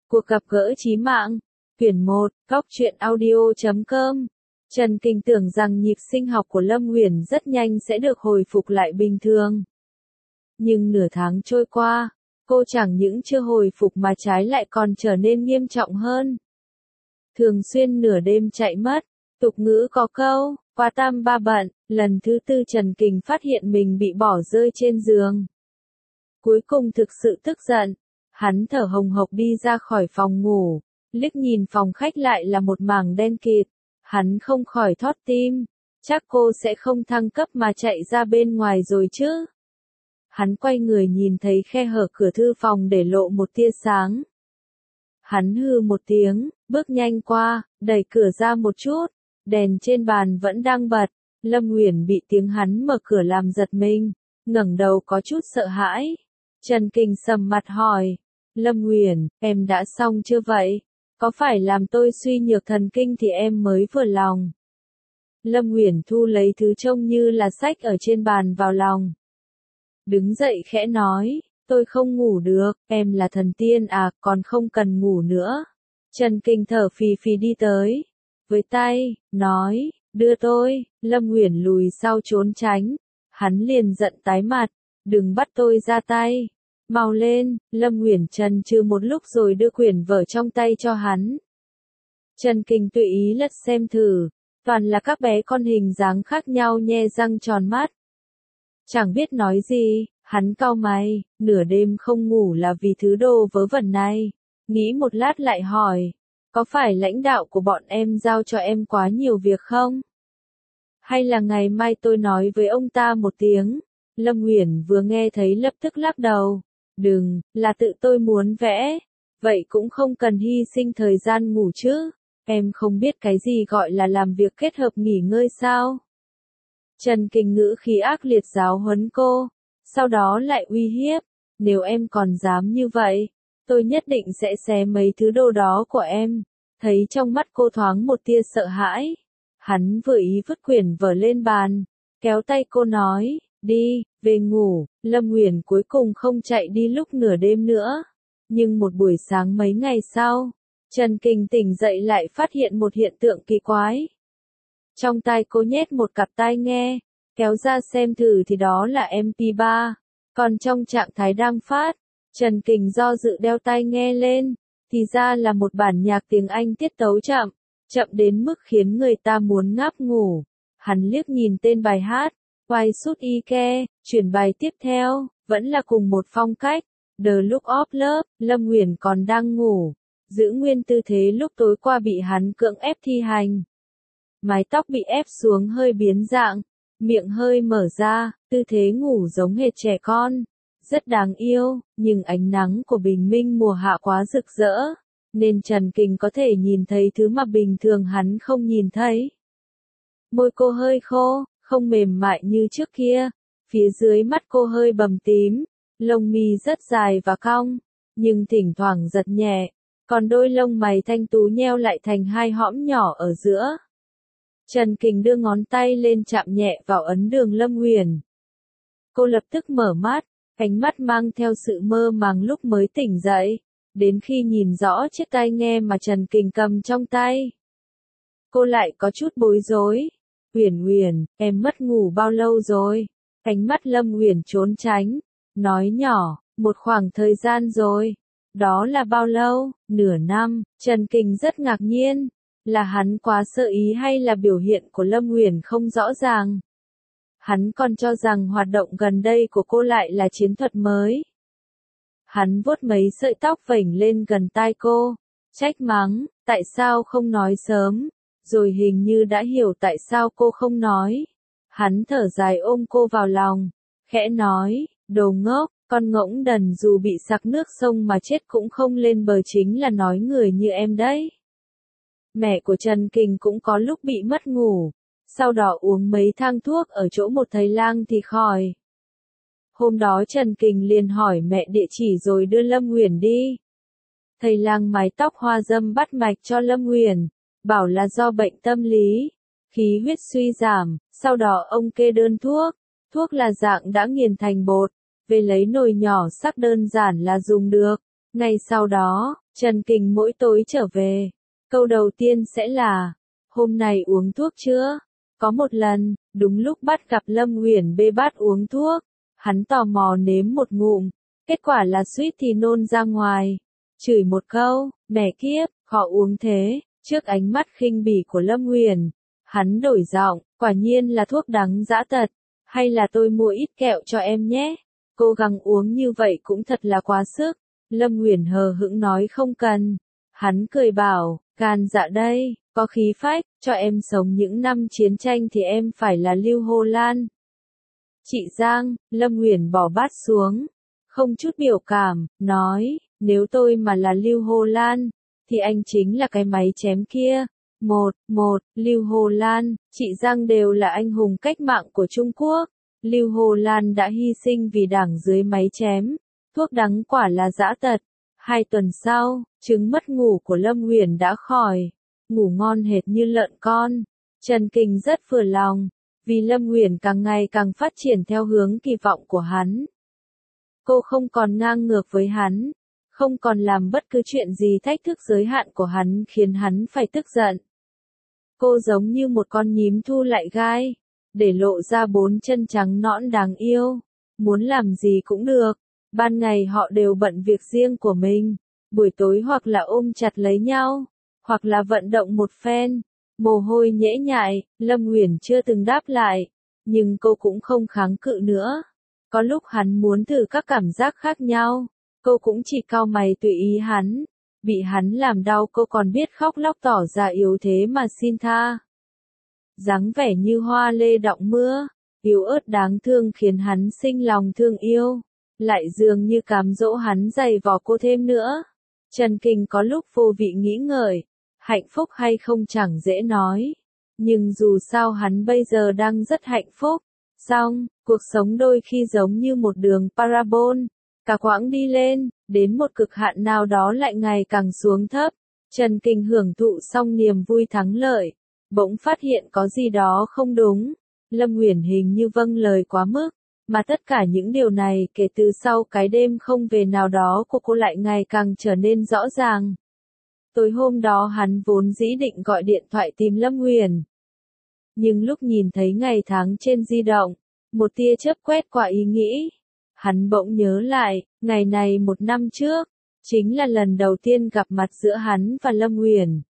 Cuộc gặp gỡ chí mạng. Quyển 1, goctruyện.audio.com. Trần Kinh tưởng rằng nhịp sinh học của Lâm Uyển rất nhanh sẽ được hồi phục lại bình thường. Nhưng nửa tháng trôi qua, cô chẳng những chưa hồi phục mà trái lại còn trở nên nghiêm trọng hơn. Thường xuyên nửa đêm chạy mất, tục ngữ có câu, qua tam ba bận, lần thứ tư Trần Kinh phát hiện mình bị bỏ rơi trên giường. Cuối cùng thực sự tức giận, hắn thở hồng hộc đi ra khỏi phòng ngủ, liếc nhìn phòng khách lại là một mảng đen kịt, hắn không khỏi thót tim, chắc cô sẽ không thăng cấp mà chạy ra bên ngoài rồi chứ. Hắn quay người nhìn thấy khe hở cửa thư phòng để lộ một tia sáng. Hắn hừ một tiếng, bước nhanh qua, đẩy cửa ra một chút, đèn trên bàn vẫn đang bật, Lâm Uyển bị tiếng hắn mở cửa làm giật mình, ngẩng đầu có chút sợ hãi. Trần Kinh sầm mặt hỏi, Lâm Uyển, em đã xong chưa vậy? Có phải làm tôi suy nhược thần kinh thì em mới vừa lòng? Lâm Uyển thu lấy thứ trông như là sách ở trên bàn vào lòng. Đứng dậy khẽ nói, tôi không ngủ được, em là thần tiên à, còn không cần ngủ nữa. Trần Kinh thở phì phì đi tới, với tay, nói, đưa tôi. Lâm Uyển lùi sau trốn tránh, hắn liền giận tái mặt, đừng bắt tôi ra tay. Mau lên. Lâm Uyển chần chừ một lúc rồi đưa quyển vở trong tay cho hắn. Trần Kinh tùy ý lật xem thử, toàn là các bé con hình dáng khác nhau nhe răng tròn mắt. Chẳng biết nói gì, hắn cau mày, nửa đêm không ngủ là vì thứ đồ vớ vẩn này. Nghĩ một lát lại hỏi, có phải lãnh đạo của bọn em giao cho em quá nhiều việc không? Hay là ngày mai tôi nói với ông ta một tiếng? Lâm Uyển vừa nghe thấy lập tức lắc đầu. Đừng, là tự tôi muốn vẽ. Vậy cũng không cần hy sinh thời gian ngủ chứ. Em không biết cái gì gọi là làm việc kết hợp nghỉ ngơi sao? Trần Kinh ngữ khí ác liệt giáo huấn cô. Sau đó lại uy hiếp. Nếu em còn dám như vậy, tôi nhất định sẽ xé mấy thứ đồ đó của em. Thấy trong mắt cô thoáng một tia sợ hãi. Hắn vừa ý vứt quyển vở lên bàn. Kéo tay cô nói, đi, về ngủ. Lâm Uyển cuối cùng không chạy đi lúc nửa đêm nữa. Nhưng một buổi sáng mấy ngày sau, Trần Kinh tỉnh dậy lại phát hiện một hiện tượng kỳ quái. Trong tai cô nhét một cặp tai nghe, kéo ra xem thử thì đó là MP3. Còn trong trạng thái đang phát, Trần Kinh do dự đeo tai nghe lên, thì ra là một bản nhạc tiếng Anh tiết tấu chậm, chậm đến mức khiến người ta muốn ngáp ngủ. Hắn liếc nhìn tên bài hát, Why Should I Care, chuyển bài tiếp theo, vẫn là cùng một phong cách, The Look of Love. Lâm Uyển còn đang ngủ, giữ nguyên tư thế lúc tối qua bị hắn cưỡng ép thi hành. Mái tóc bị ép xuống hơi biến dạng, miệng hơi mở ra, tư thế ngủ giống hệt trẻ con, rất đáng yêu, nhưng ánh nắng của bình minh mùa hạ quá rực rỡ, nên Trần Kinh có thể nhìn thấy thứ mà bình thường hắn không nhìn thấy. Môi cô hơi khô, không mềm mại như trước kia, phía dưới mắt cô hơi bầm tím, lông mi rất dài và cong, nhưng thỉnh thoảng giật nhẹ, còn đôi lông mày thanh tú nheo lại thành hai hõm nhỏ ở giữa. Trần Kinh đưa ngón tay lên chạm nhẹ vào ấn đường Lâm Uyển. Cô lập tức mở mắt, ánh mắt mang theo sự mơ màng lúc mới tỉnh dậy, đến khi nhìn rõ chiếc tai nghe mà Trần Kinh cầm trong tay. Cô lại có chút bối rối. Uyển Uyển, em mất ngủ bao lâu rồi? Ánh mắt Lâm Uyển trốn tránh, nói nhỏ, một khoảng thời gian rồi. Đó là bao lâu? Nửa năm. Trần Kinh rất ngạc nhiên. Là hắn quá sợ ý hay là biểu hiện của Lâm Uyển không rõ ràng? Hắn còn cho rằng hoạt động gần đây của cô lại là chiến thuật mới. Hắn vuốt mấy sợi tóc vểnh lên gần tai cô, trách mắng, tại sao không nói sớm? Rồi hình như đã hiểu tại sao cô không nói. Hắn thở dài ôm cô vào lòng, khẽ nói, đồ ngốc, con ngỗng đần dù bị sặc nước sông mà chết cũng không lên bờ chính là nói người như em đấy. Mẹ của Trần Kinh cũng có lúc bị mất ngủ, sau đó uống mấy thang thuốc ở chỗ một thầy lang thì khỏi. Hôm đó Trần Kinh liền hỏi mẹ địa chỉ rồi đưa Lâm Uyển đi. Thầy lang mái tóc hoa dâm bắt mạch cho Lâm Uyển, bảo là do bệnh tâm lý, khí huyết suy giảm, sau đó ông kê đơn thuốc là dạng đã nghiền thành bột, về lấy nồi nhỏ sắc đơn giản là dùng được. Ngay sau đó, Trần Kình mỗi tối trở về, câu đầu tiên sẽ là, hôm nay uống thuốc chưa? Có một lần, đúng lúc bắt gặp Lâm Uyển bê bát uống thuốc, hắn tò mò nếm một ngụm, kết quả là suýt thì nôn ra ngoài, chửi một câu, mẹ kiếp, họ uống thế, trước ánh mắt khinh bỉ của Lâm Uyển, hắn đổi giọng, quả nhiên là thuốc đắng dã tật, hay là tôi mua ít kẹo cho em nhé, cố gắng uống như vậy cũng thật là quá sức. Lâm Uyển hờ hững nói không cần, hắn cười bảo, gan dạ đây, có khí phách, cho em sống những năm chiến tranh thì em phải là Lưu Hô Lan. Chị Giang, Lâm Uyển bỏ bát xuống, không chút biểu cảm, nói, nếu tôi mà là Lưu Hô Lan, thì anh chính là cái máy chém kia. Lưu Hô Lan, chị Giang đều là anh hùng cách mạng của Trung Quốc. Lưu Hô Lan đã hy sinh vì đảng dưới máy chém. Thuốc đắng quả là dã tật. 2 tuần sau, chứng mất ngủ của Lâm Uyển đã khỏi. Ngủ ngon hệt như lợn con. Trần Kình rất vừa lòng, vì Lâm Uyển càng ngày càng phát triển theo hướng kỳ vọng của hắn. Cô không còn ngang ngược với hắn, không còn làm bất cứ chuyện gì thách thức giới hạn của hắn khiến hắn phải tức giận. Cô giống như một con nhím thu lại gai, để lộ ra 4 chân trắng nõn đáng yêu. Muốn làm gì cũng được. Ban ngày họ đều bận việc riêng của mình, buổi tối hoặc là ôm chặt lấy nhau, hoặc là vận động một phen. Mồ hôi nhễ nhại, Lâm Uyển chưa từng đáp lại, nhưng cô cũng không kháng cự nữa. Có lúc hắn muốn thử các cảm giác khác nhau, cô cũng chỉ cau mày tùy ý hắn. Bị hắn làm đau cô còn biết khóc lóc tỏ ra yếu thế mà xin tha. Dáng vẻ như hoa lê đọng mưa, yếu ớt đáng thương khiến hắn sinh lòng thương yêu, lại dường như cám dỗ hắn giày vò cô thêm nữa. Trần Kình có lúc vô vị nghĩ ngợi, hạnh phúc hay không chẳng dễ nói, nhưng dù sao hắn bây giờ đang rất hạnh phúc. Song, cuộc sống đôi khi giống như một đường parabol, cả quãng đi lên, đến một cực hạn nào đó lại ngày càng xuống thấp. Trần Kình hưởng thụ xong niềm vui thắng lợi, bỗng phát hiện có gì đó không đúng. Lâm Uyển hình như vâng lời quá mức, mà tất cả những điều này kể từ sau cái đêm không về nào đó của cô lại ngày càng trở nên rõ ràng. Tối hôm đó hắn vốn dĩ định gọi điện thoại tìm Lâm Uyển. Nhưng lúc nhìn thấy ngày tháng trên di động, một tia chớp quét qua ý nghĩ. Hắn bỗng nhớ lại, ngày này 1 năm trước, chính là lần đầu tiên gặp mặt giữa hắn và Lâm Uyển.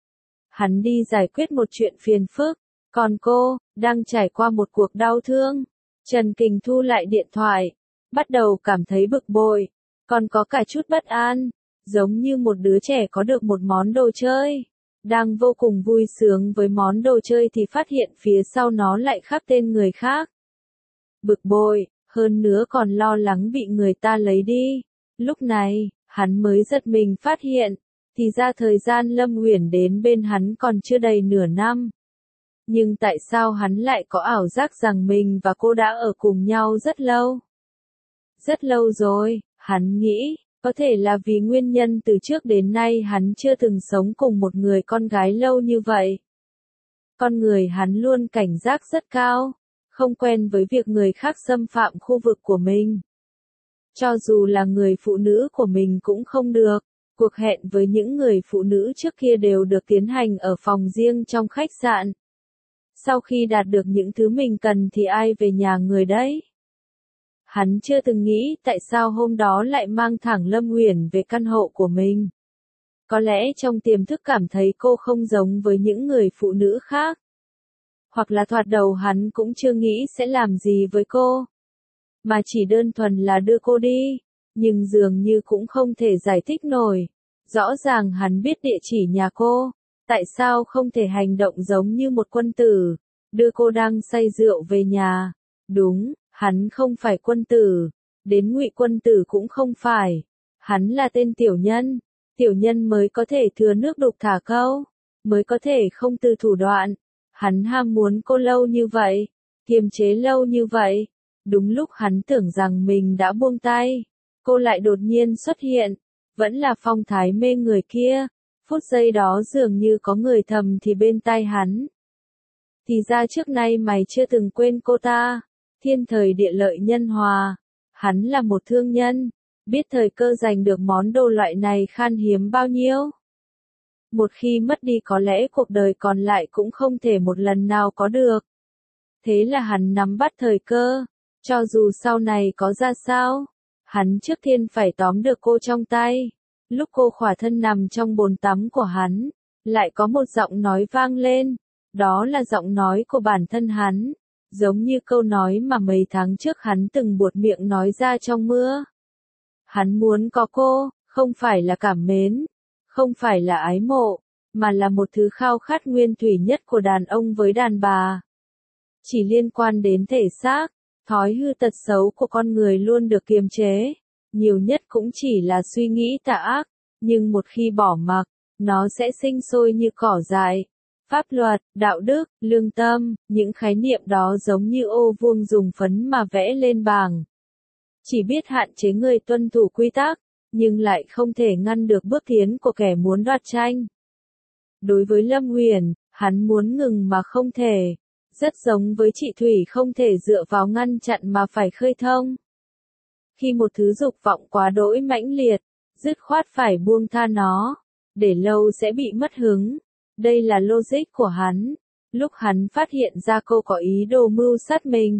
Hắn đi giải quyết một chuyện phiền phức, còn cô, đang trải qua một cuộc đau thương. Trần Kình thu lại điện thoại, bắt đầu cảm thấy bực bội, còn có cả chút bất an, giống như một đứa trẻ có được một món đồ chơi. Đang vô cùng vui sướng với món đồ chơi thì phát hiện phía sau nó lại khắc tên người khác. Bực bội, hơn nữa còn lo lắng bị người ta lấy đi. Lúc này, hắn mới giật mình phát hiện, thì ra thời gian Lâm Uyển đến bên hắn còn chưa đầy nửa năm. Nhưng tại sao hắn lại có ảo giác rằng mình và cô đã ở cùng nhau rất lâu? Rất lâu rồi, hắn nghĩ, có thể là vì nguyên nhân từ trước đến nay hắn chưa từng sống cùng một người con gái lâu như vậy. Con người hắn luôn cảnh giác rất cao, không quen với việc người khác xâm phạm khu vực của mình. Cho dù là người phụ nữ của mình cũng không được. Cuộc hẹn với những người phụ nữ trước kia đều được tiến hành ở phòng riêng trong khách sạn. Sau khi đạt được những thứ mình cần thì ai về nhà người đấy? Hắn chưa từng nghĩ tại sao hôm đó lại mang thẳng Lâm Uyển về căn hộ của mình. Có lẽ trong tiềm thức cảm thấy cô không giống với những người phụ nữ khác. Hoặc là thoạt đầu hắn cũng chưa nghĩ sẽ làm gì với cô, mà chỉ đơn thuần là đưa cô đi. Nhưng dường như cũng không thể giải thích nổi. Rõ ràng hắn biết địa chỉ nhà cô, tại sao không thể hành động giống như một quân tử, đưa cô đang say rượu về nhà. Đúng, hắn không phải quân tử, đến Ngụy quân tử cũng không phải. Hắn là tên tiểu nhân mới có thể thừa nước đục thả câu, mới có thể không từ thủ đoạn. Hắn ham muốn cô lâu như vậy, kiềm chế lâu như vậy. Đúng lúc hắn tưởng rằng mình đã buông tay, cô lại đột nhiên xuất hiện, vẫn là phong thái mê người kia. Phút giây đó dường như có người thầm thì bên tai hắn. Thì ra trước nay mày chưa từng quên cô ta. Thiên thời địa lợi nhân hòa. Hắn là một thương nhân, biết thời cơ giành được món đồ loại này khan hiếm bao nhiêu. Một khi mất đi có lẽ cuộc đời còn lại cũng không thể một lần nào có được. Thế là hắn nắm bắt thời cơ, cho dù sau này có ra sao, hắn trước tiên phải tóm được cô trong tay. Lúc cô khỏa thân nằm trong bồn tắm của hắn, lại có một giọng nói vang lên, đó là giọng nói của bản thân hắn, giống như câu nói mà mấy tháng trước hắn từng buột miệng nói ra trong mưa. Hắn muốn có cô, không phải là cảm mến, không phải là ái mộ, mà là một thứ khao khát nguyên thủy nhất của đàn ông với đàn bà. Chỉ liên quan đến thể xác, thói hư tật xấu của con người luôn được kiềm chế, nhiều nhất cũng chỉ là suy nghĩ tà ác, nhưng một khi bỏ mặc, nó sẽ sinh sôi như cỏ dại. Pháp luật, đạo đức, lương tâm, những khái niệm đó giống như ô vuông dùng phấn mà vẽ lên bảng. Chỉ biết hạn chế người tuân thủ quy tắc, nhưng lại không thể ngăn được bước tiến của kẻ muốn đoạt tranh. Đối với Lâm Huyền, hắn muốn ngừng mà không thể. Rất giống với chị Thủy không thể dựa vào ngăn chặn mà phải khơi thông. Khi một thứ dục vọng quá đỗi mãnh liệt, dứt khoát phải buông tha nó, để lâu sẽ bị mất hứng. Đây là logic của hắn, lúc hắn phát hiện ra cô có ý đồ mưu sát mình.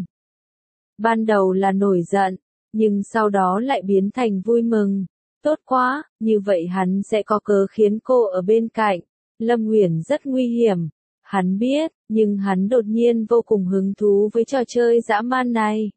Ban đầu là nổi giận, nhưng sau đó lại biến thành vui mừng. Tốt quá, như vậy hắn sẽ có cớ khiến cô ở bên cạnh. Lâm Huyền rất nguy hiểm. Hắn biết, nhưng hắn đột nhiên vô cùng hứng thú với trò chơi dã man này.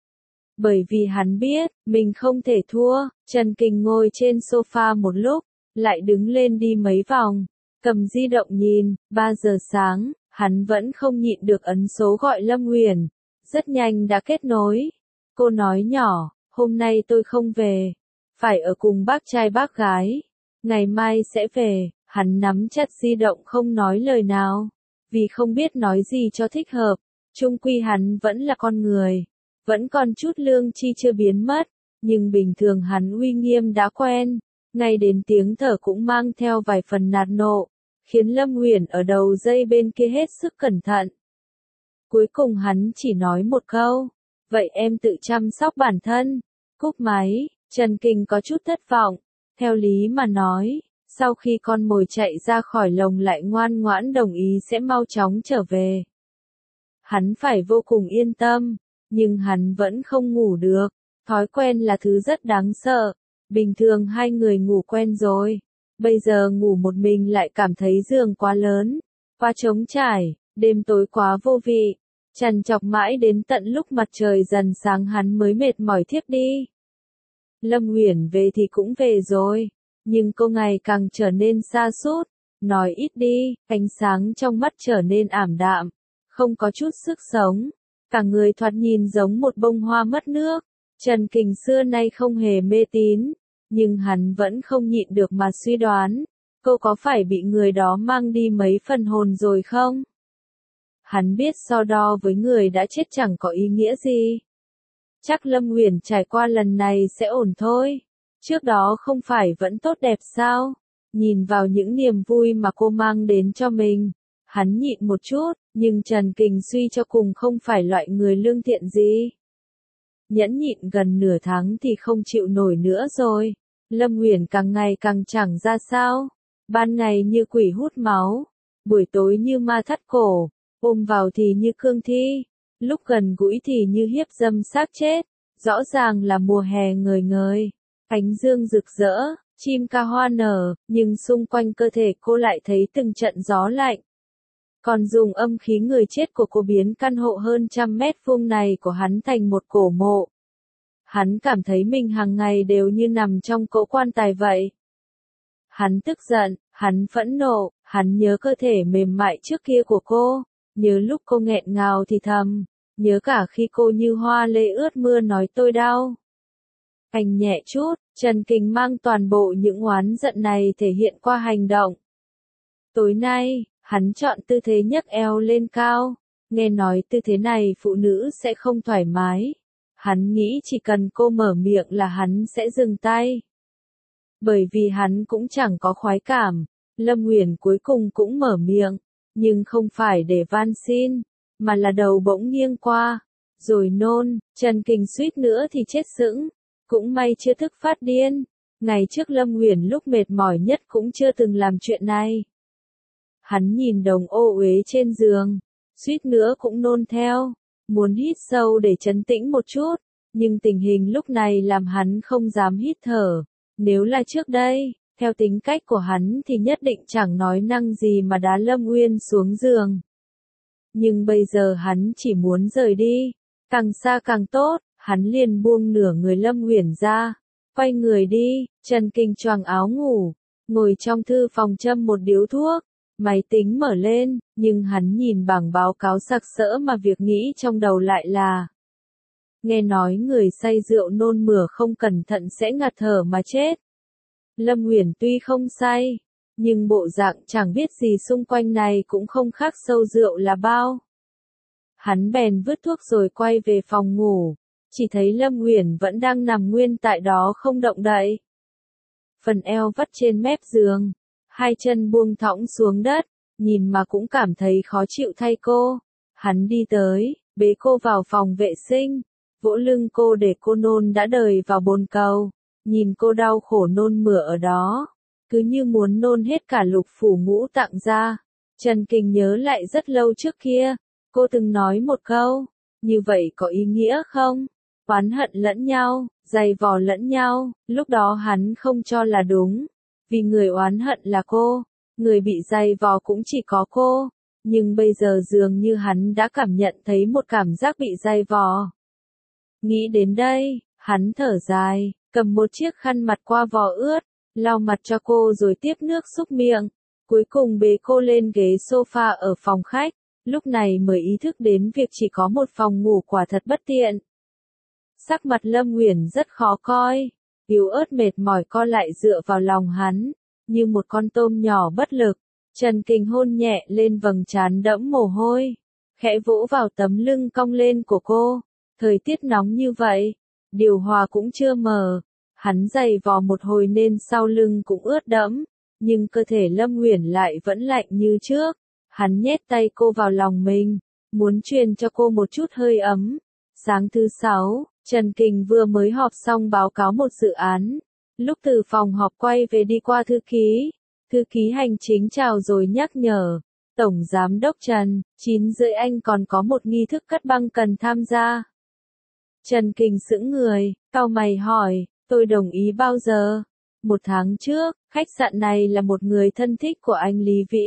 Bởi vì hắn biết, mình không thể thua, Trần Kình ngồi trên sofa một lúc, lại đứng lên đi mấy vòng, cầm di động nhìn, 3 giờ sáng, hắn vẫn không nhịn được ấn số gọi Lâm Huyền, rất nhanh đã kết nối. Cô nói nhỏ, hôm nay tôi không về, phải ở cùng bác trai bác gái, ngày mai sẽ về, hắn nắm chặt di động không nói lời nào. Vì không biết nói gì cho thích hợp, chung quy hắn vẫn là con người, vẫn còn chút lương chi chưa biến mất, nhưng bình thường hắn uy nghiêm đã quen, ngay đến tiếng thở cũng mang theo vài phần nạt nộ, khiến Lâm Huyền ở đầu dây bên kia hết sức cẩn thận. Cuối cùng hắn chỉ nói một câu, vậy em tự chăm sóc bản thân, cúp máy. Trần Kình có chút thất vọng, theo lý mà nói. Sau khi con mồi chạy ra khỏi lồng lại ngoan ngoãn đồng ý sẽ mau chóng trở về. Hắn phải vô cùng yên tâm, nhưng hắn vẫn không ngủ được. Thói quen là thứ rất đáng sợ. Bình thường hai người ngủ quen rồi. Bây giờ ngủ một mình lại cảm thấy giường quá lớn, quá trống trải, đêm tối quá vô vị. Trằn trọc mãi đến tận lúc mặt trời dần sáng hắn mới mệt mỏi thiếp đi. Lâm Huyền về thì cũng về rồi. Nhưng cô ngày càng trở nên sa sút, nói ít đi, ánh sáng trong mắt trở nên ảm đạm, không có chút sức sống, cả người thoạt nhìn giống một bông hoa mất nước. Trần Kình xưa nay không hề mê tín, nhưng hắn vẫn không nhịn được mà suy đoán, cô có phải bị người đó mang đi mấy phần hồn rồi không? Hắn biết so đo với người đã chết chẳng có ý nghĩa gì. Chắc Lâm Huyền trải qua lần này sẽ ổn thôi. Trước đó không phải vẫn tốt đẹp sao? Nhìn vào những niềm vui mà cô mang đến cho mình, hắn nhịn một chút, nhưng Trần Kình suy cho cùng không phải loại người lương thiện gì. Nhẫn nhịn gần nửa tháng thì không chịu nổi nữa rồi. Lâm Huyền càng ngày càng chẳng ra sao. Ban ngày như quỷ hút máu, buổi tối như ma thắt cổ, ôm vào thì như cương thi, lúc gần gũi thì như hiếp dâm xác chết. Rõ ràng là mùa hè ngời ngời. Ánh dương rực rỡ, chim ca hoa nở, nhưng xung quanh cơ thể cô lại thấy từng trận gió lạnh. Còn dùng âm khí người chết của cô biến căn hộ hơn 100 mét vuông này của hắn thành một cổ mộ. Hắn cảm thấy mình hàng ngày đều như nằm trong cỗ quan tài vậy. Hắn tức giận, hắn phẫn nộ, hắn nhớ cơ thể mềm mại trước kia của cô, nhớ lúc cô nghẹn ngào thì thầm, nhớ cả khi cô như hoa lê ướt mưa nói tôi đau. Anh nhẹ chút, Trần Kình mang toàn bộ những oán giận này thể hiện qua hành động. Tối nay, hắn chọn tư thế nhấc eo lên cao, nghe nói tư thế này phụ nữ sẽ không thoải mái. Hắn nghĩ chỉ cần cô mở miệng là hắn sẽ dừng tay. Bởi vì hắn cũng chẳng có khoái cảm, Lâm Huyền cuối cùng cũng mở miệng, nhưng không phải để van xin, mà là đầu bỗng nghiêng qua, rồi nôn. Trần Kình suýt nữa thì chết sững. Cũng may chưa thức phát điên. Ngày trước Lâm Uyển lúc mệt mỏi nhất cũng chưa từng làm chuyện này. Hắn nhìn đồng ô uế trên giường, suýt nữa cũng nôn theo, muốn hít sâu để trấn tĩnh một chút, nhưng tình hình lúc này làm hắn không dám hít thở. Nếu là trước đây, theo tính cách của hắn thì nhất định chẳng nói năng gì mà đá Lâm Uyên xuống giường. Nhưng bây giờ hắn chỉ muốn rời đi, càng xa càng tốt, hắn liền buông nửa người Lâm Uyển ra, quay người đi, Trần Kình choàng áo ngủ, ngồi trong thư phòng châm một điếu thuốc, máy tính mở lên, nhưng hắn nhìn bảng báo cáo sặc sỡ mà việc nghĩ trong đầu lại là nghe nói người say rượu nôn mửa không cẩn thận sẽ ngạt thở mà chết. Lâm Uyển tuy không say, nhưng bộ dạng chẳng biết gì xung quanh này cũng không khác sâu rượu là bao. Hắn bèn vứt thuốc rồi quay về phòng ngủ, chỉ thấy Lâm Uyển vẫn đang nằm nguyên tại đó không động đậy. Phần eo vắt trên mép giường, hai chân buông thõng xuống đất, nhìn mà cũng cảm thấy khó chịu thay cô. Hắn đi tới, bế cô vào phòng vệ sinh, vỗ lưng cô để cô nôn đã đời vào bồn cầu, nhìn cô đau khổ nôn mửa ở đó, cứ như muốn nôn hết cả lục phủ ngũ tạng ra. Trần Kình nhớ lại rất lâu trước kia, cô từng nói một câu, như vậy có ý nghĩa không? Oán hận lẫn nhau, giày vò lẫn nhau, lúc đó hắn không cho là đúng, vì người oán hận là cô, người bị giày vò cũng chỉ có cô, nhưng bây giờ dường như hắn đã cảm nhận thấy một cảm giác bị giày vò. Nghĩ đến đây, hắn thở dài, cầm một chiếc khăn mặt qua vò ướt, lau mặt cho cô rồi tiếp nước súc miệng, cuối cùng bế cô lên ghế sofa ở phòng khách, lúc này mới ý thức đến việc chỉ có một phòng ngủ quả thật bất tiện. Sắc mặt Lâm Uyển rất khó coi, yếu ớt mệt mỏi co lại dựa vào lòng hắn, như một con tôm nhỏ bất lực. Trần Kình hôn nhẹ lên vầng trán đẫm mồ hôi, khẽ vỗ vào tấm lưng cong lên của cô. Thời tiết nóng như vậy, điều hòa cũng chưa mở, hắn giày vò một hồi nên sau lưng cũng ướt đẫm, nhưng cơ thể Lâm Uyển lại vẫn lạnh như trước. Hắn nhét tay cô vào lòng mình, muốn truyền cho cô một chút hơi ấm. Sáng thứ Sáu, Trần Kình vừa mới họp xong báo cáo một dự án. Lúc từ phòng họp quay về đi qua thư ký hành chính chào rồi nhắc nhở. Tổng Giám đốc Trần, 9:30 anh còn có một nghi thức cắt băng cần tham gia. Trần Kình sững người, cau mày hỏi, tôi đồng ý bao giờ? 1 tháng trước, khách sạn này là một người thân thích của anh Lý Vĩ.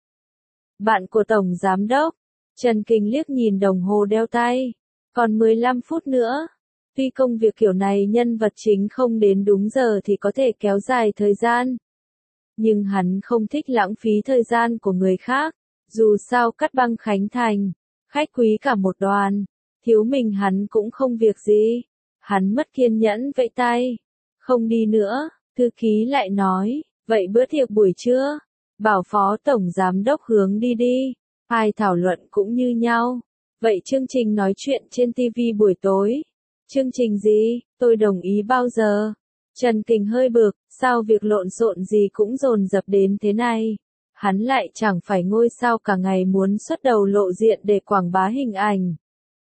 Bạn của Tổng Giám đốc. Trần Kình liếc nhìn đồng hồ đeo tay. Còn 15 phút nữa. Tuy công việc kiểu này nhân vật chính không đến đúng giờ thì có thể kéo dài thời gian. Nhưng hắn không thích lãng phí thời gian của người khác. Dù sao cắt băng khánh thành, khách quý cả một đoàn, thiếu mình hắn cũng không việc gì. Hắn mất kiên nhẫn vẫy tay. Không đi nữa, thư ký lại nói, vậy bữa tiệc buổi trưa, bảo phó tổng giám đốc hướng đi đi. Ai thảo luận cũng như nhau. Vậy chương trình nói chuyện trên TV buổi tối. Chương trình gì, tôi đồng ý bao giờ? Trần Kình hơi bực, sao việc lộn xộn gì cũng dồn dập đến thế này? Hắn lại chẳng phải ngôi sao cả ngày muốn xuất đầu lộ diện để quảng bá hình ảnh.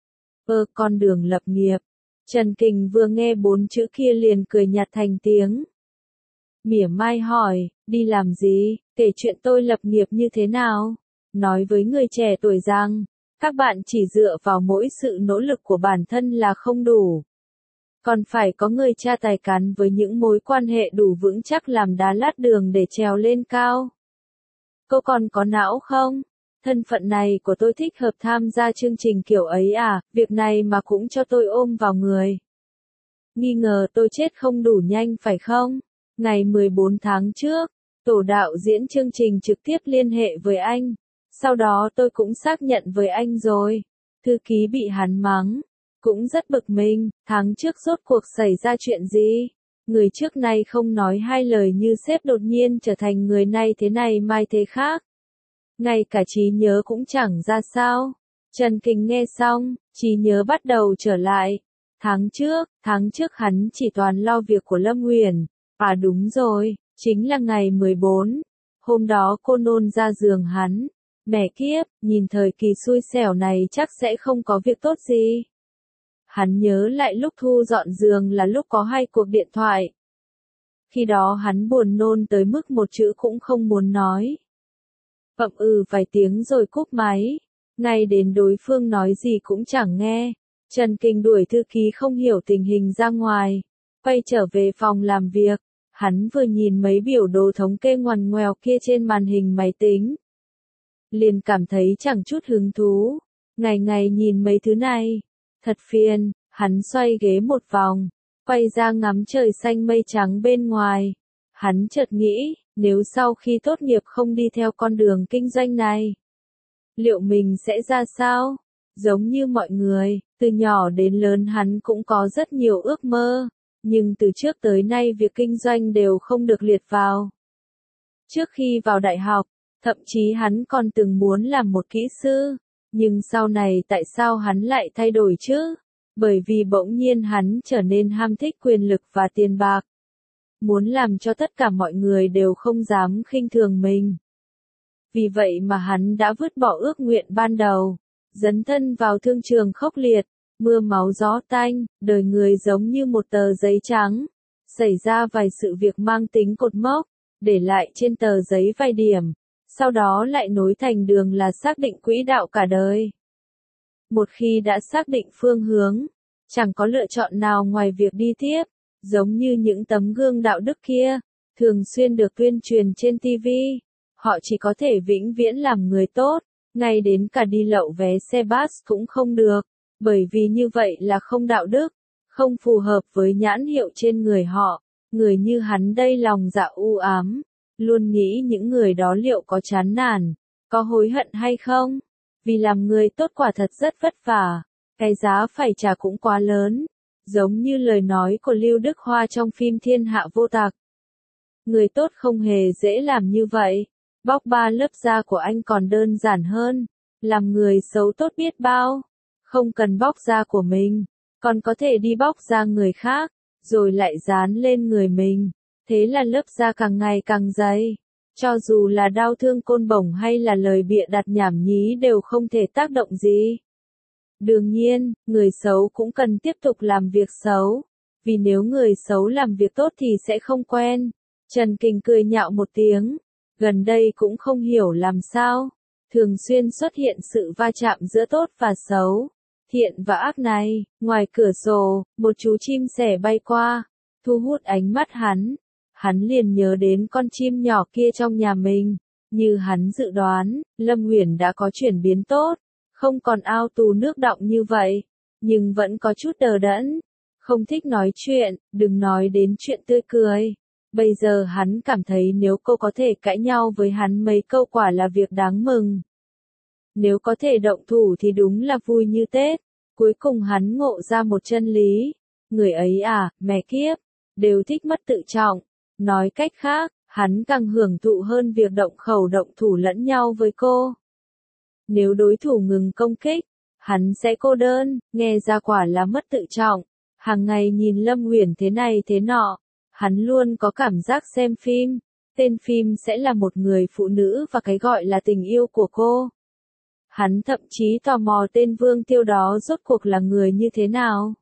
Con đường lập nghiệp. Trần Kình vừa nghe 4 chữ kia liền cười nhạt thành tiếng. Mỉa mai hỏi, đi làm gì, kể chuyện tôi lập nghiệp như thế nào? Nói với người trẻ tuổi rằng, các bạn chỉ dựa vào mỗi sự nỗ lực của bản thân là không đủ. Còn phải có người cha tài cán với những mối quan hệ đủ vững chắc làm đá lát đường để trèo lên cao. Cô còn có não không? Thân phận này của tôi thích hợp tham gia chương trình kiểu ấy à, việc này mà cũng cho tôi ôm vào người. Nghi ngờ tôi chết không đủ nhanh phải không? Ngày 14 tháng trước, tổ đạo diễn chương trình trực tiếp liên hệ với anh. Sau đó tôi cũng xác nhận với anh rồi. Thư ký bị hắn mắng. Cũng rất bực mình, tháng trước rốt cuộc xảy ra chuyện gì? Người trước này không nói hai lời như sếp đột nhiên trở thành người này thế này mai thế khác. Ngay cả trí nhớ cũng chẳng ra sao. Trần Kình nghe xong, trí nhớ bắt đầu trở lại. Tháng trước hắn chỉ toàn lo việc của Lâm Uyển. À đúng rồi, chính là ngày 14. Hôm đó cô nôn ra giường hắn. Mẹ kiếp, nhìn thời kỳ xui xẻo này chắc sẽ không có việc tốt gì. Hắn nhớ lại lúc thu dọn giường là lúc có 2 cuộc điện thoại. Khi đó hắn buồn nôn tới mức một chữ cũng không muốn nói. Ậm vài tiếng rồi cúp máy. Ngay đến đối phương nói gì cũng chẳng nghe. Trần Kinh đuổi thư ký không hiểu tình hình ra ngoài. Quay trở về phòng làm việc. Hắn vừa nhìn mấy biểu đồ thống kê ngoằn ngoèo kia trên màn hình máy tính. Liền cảm thấy chẳng chút hứng thú. Ngày ngày nhìn mấy thứ này. Thật phiền, hắn xoay ghế một vòng. Quay ra ngắm trời xanh mây trắng bên ngoài. Hắn chợt nghĩ, nếu sau khi tốt nghiệp không đi theo con đường kinh doanh này, liệu mình sẽ ra sao? Giống như mọi người, từ nhỏ đến lớn hắn cũng có rất nhiều ước mơ, nhưng từ trước tới nay việc kinh doanh đều không được liệt vào. Trước khi vào đại học, thậm chí hắn còn từng muốn làm một kỹ sư, nhưng sau này tại sao hắn lại thay đổi chứ? Bởi vì bỗng nhiên hắn trở nên ham thích quyền lực và tiền bạc. Muốn làm cho tất cả mọi người đều không dám khinh thường mình. Vì vậy mà hắn đã vứt bỏ ước nguyện ban đầu, dấn thân vào thương trường khốc liệt, mưa máu gió tanh, đời người giống như một tờ giấy trắng. Xảy ra vài sự việc mang tính cột mốc, để lại trên tờ giấy vài điểm, sau đó lại nối thành đường là xác định quỹ đạo cả đời. Một khi đã xác định phương hướng, chẳng có lựa chọn nào ngoài việc đi tiếp, giống như những tấm gương đạo đức kia, thường xuyên được tuyên truyền trên TV. Họ chỉ có thể vĩnh viễn làm người tốt, ngay đến cả đi lậu vé xe bus cũng không được, bởi vì như vậy là không đạo đức, không phù hợp với nhãn hiệu trên người họ. Người như hắn đây lòng dạ u ám, luôn nghĩ những người đó liệu có chán nản, có hối hận hay không? Vì làm người tốt quả thật rất vất vả, cái giá phải trả cũng quá lớn, giống như lời nói của Lưu Đức Hoa trong phim Thiên Hạ Vô Tặc. Người tốt không hề dễ làm như vậy, bóc 3 lớp da của anh còn đơn giản hơn, làm người xấu tốt biết bao, không cần bóc da của mình, còn có thể đi bóc da người khác, rồi lại dán lên người mình, thế là lớp da càng ngày càng dày. Cho dù là đau thương côn bổng hay là lời bịa đặt nhảm nhí đều không thể tác động gì. Đương nhiên, người xấu cũng cần tiếp tục làm việc xấu, vì nếu người xấu làm việc tốt thì sẽ không quen. Trần Kình cười nhạo một tiếng, gần đây cũng không hiểu làm sao, thường xuyên xuất hiện sự va chạm giữa tốt và xấu, thiện và ác này. Ngoài cửa sổ, một chú chim sẻ bay qua, thu hút ánh mắt hắn. Hắn liền nhớ đến con chim nhỏ kia trong nhà mình, như hắn dự đoán, Lâm Uyển đã có chuyển biến tốt, không còn ao tù nước đọng như vậy, nhưng vẫn có chút đờ đẫn, không thích nói chuyện, đừng nói đến chuyện tươi cười. Bây giờ hắn cảm thấy nếu cô có thể cãi nhau với hắn mấy câu quả là việc đáng mừng. Nếu có thể động thủ thì đúng là vui như Tết. Cuối cùng hắn ngộ ra một chân lý, người ấy mẹ kiếp, đều thích mất tự trọng. Nói cách khác, hắn càng hưởng thụ hơn việc động khẩu động thủ lẫn nhau với cô. Nếu đối thủ ngừng công kích, hắn sẽ cô đơn, nghe ra quả là mất tự trọng. Hàng ngày nhìn Lâm Uyển thế này thế nọ, hắn luôn có cảm giác xem phim, tên phim sẽ là một người phụ nữ và cái gọi là tình yêu của cô. Hắn thậm chí tò mò tên Vương Tiêu đó rốt cuộc là người như thế nào.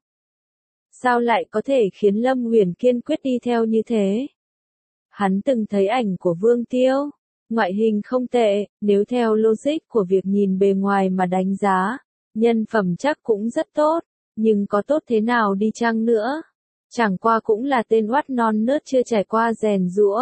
Sao lại có thể khiến Lâm Uyển kiên quyết đi theo như thế? Hắn từng thấy ảnh của Vương Tiêu, ngoại hình không tệ, nếu theo logic của việc nhìn bề ngoài mà đánh giá, nhân phẩm chắc cũng rất tốt, nhưng có tốt thế nào đi chăng nữa? Chẳng qua cũng là tên oắt non nớt chưa trải qua rèn giũa.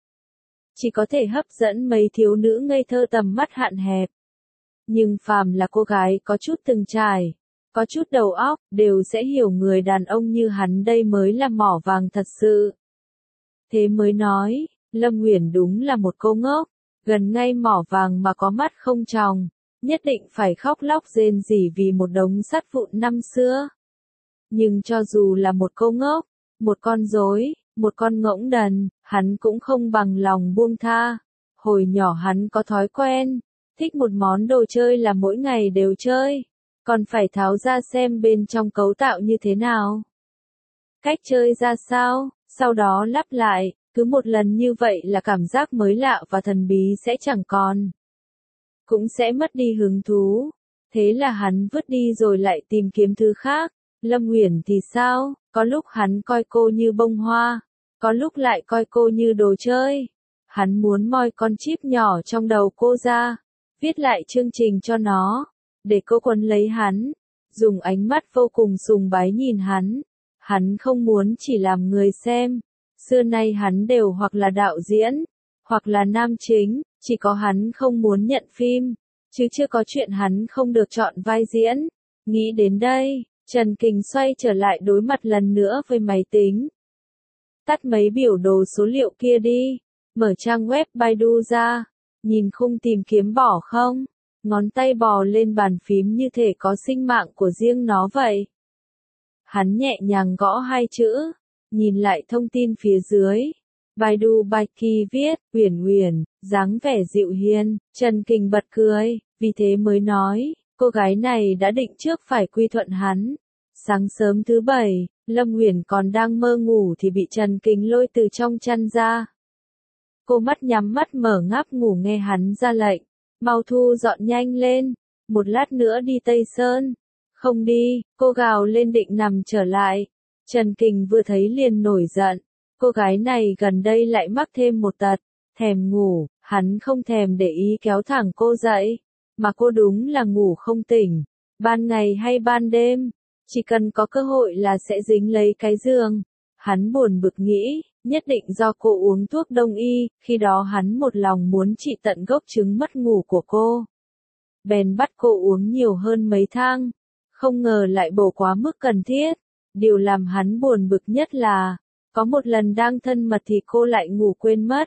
Chỉ có thể hấp dẫn mấy thiếu nữ ngây thơ tầm mắt hạn hẹp. Nhưng phàm là cô gái có chút từng trải, có chút đầu óc, đều sẽ hiểu người đàn ông như hắn đây mới là mỏ vàng thật sự. Thế mới nói, Lâm Uyển đúng là một cô ngốc, gần ngay mỏ vàng mà có mắt không tròng, nhất định phải khóc lóc rên rỉ vì một đống sắt vụn năm xưa. Nhưng cho dù là một cô ngốc, một con rối, một con ngỗng đần, hắn cũng không bằng lòng buông tha. Hồi nhỏ hắn có thói quen, thích một món đồ chơi là mỗi ngày đều chơi, còn phải tháo ra xem bên trong cấu tạo như thế nào. Cách chơi ra sao, sau đó lắp lại, cứ một lần như vậy là cảm giác mới lạ và thần bí sẽ chẳng còn. Cũng sẽ mất đi hứng thú. Thế là hắn vứt đi rồi lại tìm kiếm thứ khác. Lâm Uyển thì sao, có lúc hắn coi cô như bông hoa, có lúc lại coi cô như đồ chơi. Hắn muốn moi con chip nhỏ trong đầu cô ra, viết lại chương trình cho nó, để cô quấn lấy hắn, dùng ánh mắt vô cùng sùng bái nhìn hắn. Hắn không muốn chỉ làm người xem, xưa nay hắn đều hoặc là đạo diễn, hoặc là nam chính, chỉ có hắn không muốn nhận phim, chứ chưa có chuyện hắn không được chọn vai diễn. Nghĩ đến đây, Trần Kình xoay trở lại đối mặt lần nữa với máy tính. Tắt mấy biểu đồ số liệu kia đi, mở trang web Baidu ra, nhìn khung tìm kiếm bỏ không, ngón tay bò lên bàn phím như thể có sinh mạng của riêng nó vậy. Hắn nhẹ nhàng gõ hai chữ, nhìn lại thông tin phía dưới. Baidu Baiki viết, Uyển Uyển, dáng vẻ dịu hiền. Trần Kình bật cười, vì thế mới nói, cô gái này đã định trước phải quy thuận hắn. Sáng sớm thứ Bảy, Lâm Uyển còn đang mơ ngủ thì bị Trần Kình lôi từ trong chăn ra. Cô mắt nhắm mắt mở ngáp ngủ nghe hắn ra lệnh, mau thu dọn nhanh lên, một lát nữa đi Tây Sơn. Không đi, cô gào lên định nằm trở lại. Trần Kình vừa thấy liền nổi giận, cô gái này gần đây lại mắc thêm một tật, thèm ngủ. Hắn không thèm để ý kéo thẳng cô dậy, mà cô đúng là ngủ không tỉnh, ban ngày hay ban đêm, chỉ cần có cơ hội là sẽ dính lấy cái giường. Hắn buồn bực nghĩ, nhất định do cô uống thuốc đông y, khi đó hắn một lòng muốn trị tận gốc chứng mất ngủ của cô. Bèn bắt cô uống nhiều hơn mấy thang, không ngờ lại bổ quá mức cần thiết. Điều làm hắn buồn bực nhất là, có một lần đang thân mật thì cô lại ngủ quên mất.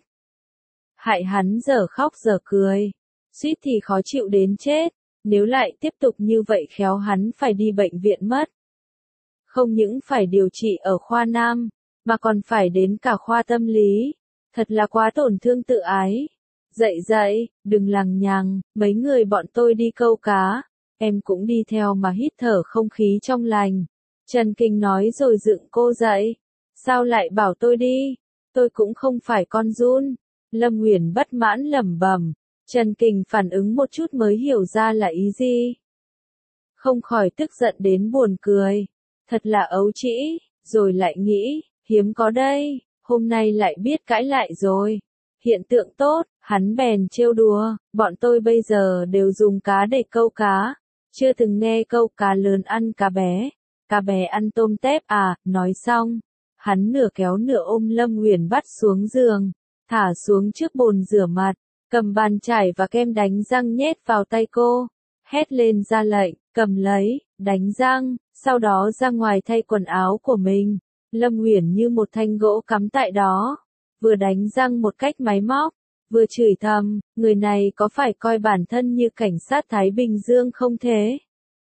Hại hắn giờ khóc giờ cười, suýt thì khó chịu đến chết, nếu lại tiếp tục như vậy khéo hắn phải đi bệnh viện mất. Không những phải điều trị ở khoa nam, mà còn phải đến cả khoa tâm lý, thật là quá tổn thương tự ái. Dậy dậy, đừng lằng nhằng, mấy người bọn tôi đi câu cá, em cũng đi theo mà hít thở không khí trong lành. Trần Kình nói rồi dựng cô dậy, sao lại bảo tôi đi, tôi cũng không phải con giun. Lâm Uyển bất mãn lẩm bẩm, Trần Kình phản ứng một chút mới hiểu ra là ý gì. Không khỏi tức giận đến buồn cười, thật là ấu trĩ, rồi lại nghĩ, hiếm có đây, hôm nay lại biết cãi lại rồi. Hiện tượng tốt, hắn bèn trêu đùa, bọn tôi bây giờ đều dùng cá để câu cá, chưa từng nghe câu cá lớn ăn cá bé ăn tôm tép à. Nói xong, hắn nửa kéo nửa ôm Lâm Uyển bắt xuống giường, thả xuống trước bồn rửa mặt, cầm bàn chải và kem đánh răng nhét vào tay cô, hét lên ra lệnh, cầm lấy, đánh răng, sau đó ra ngoài thay quần áo của mình. Lâm Uyển như một thanh gỗ cắm tại đó, vừa đánh răng một cách máy móc, vừa chửi thầm, người này có phải coi bản thân như cảnh sát Thái Bình Dương không thế?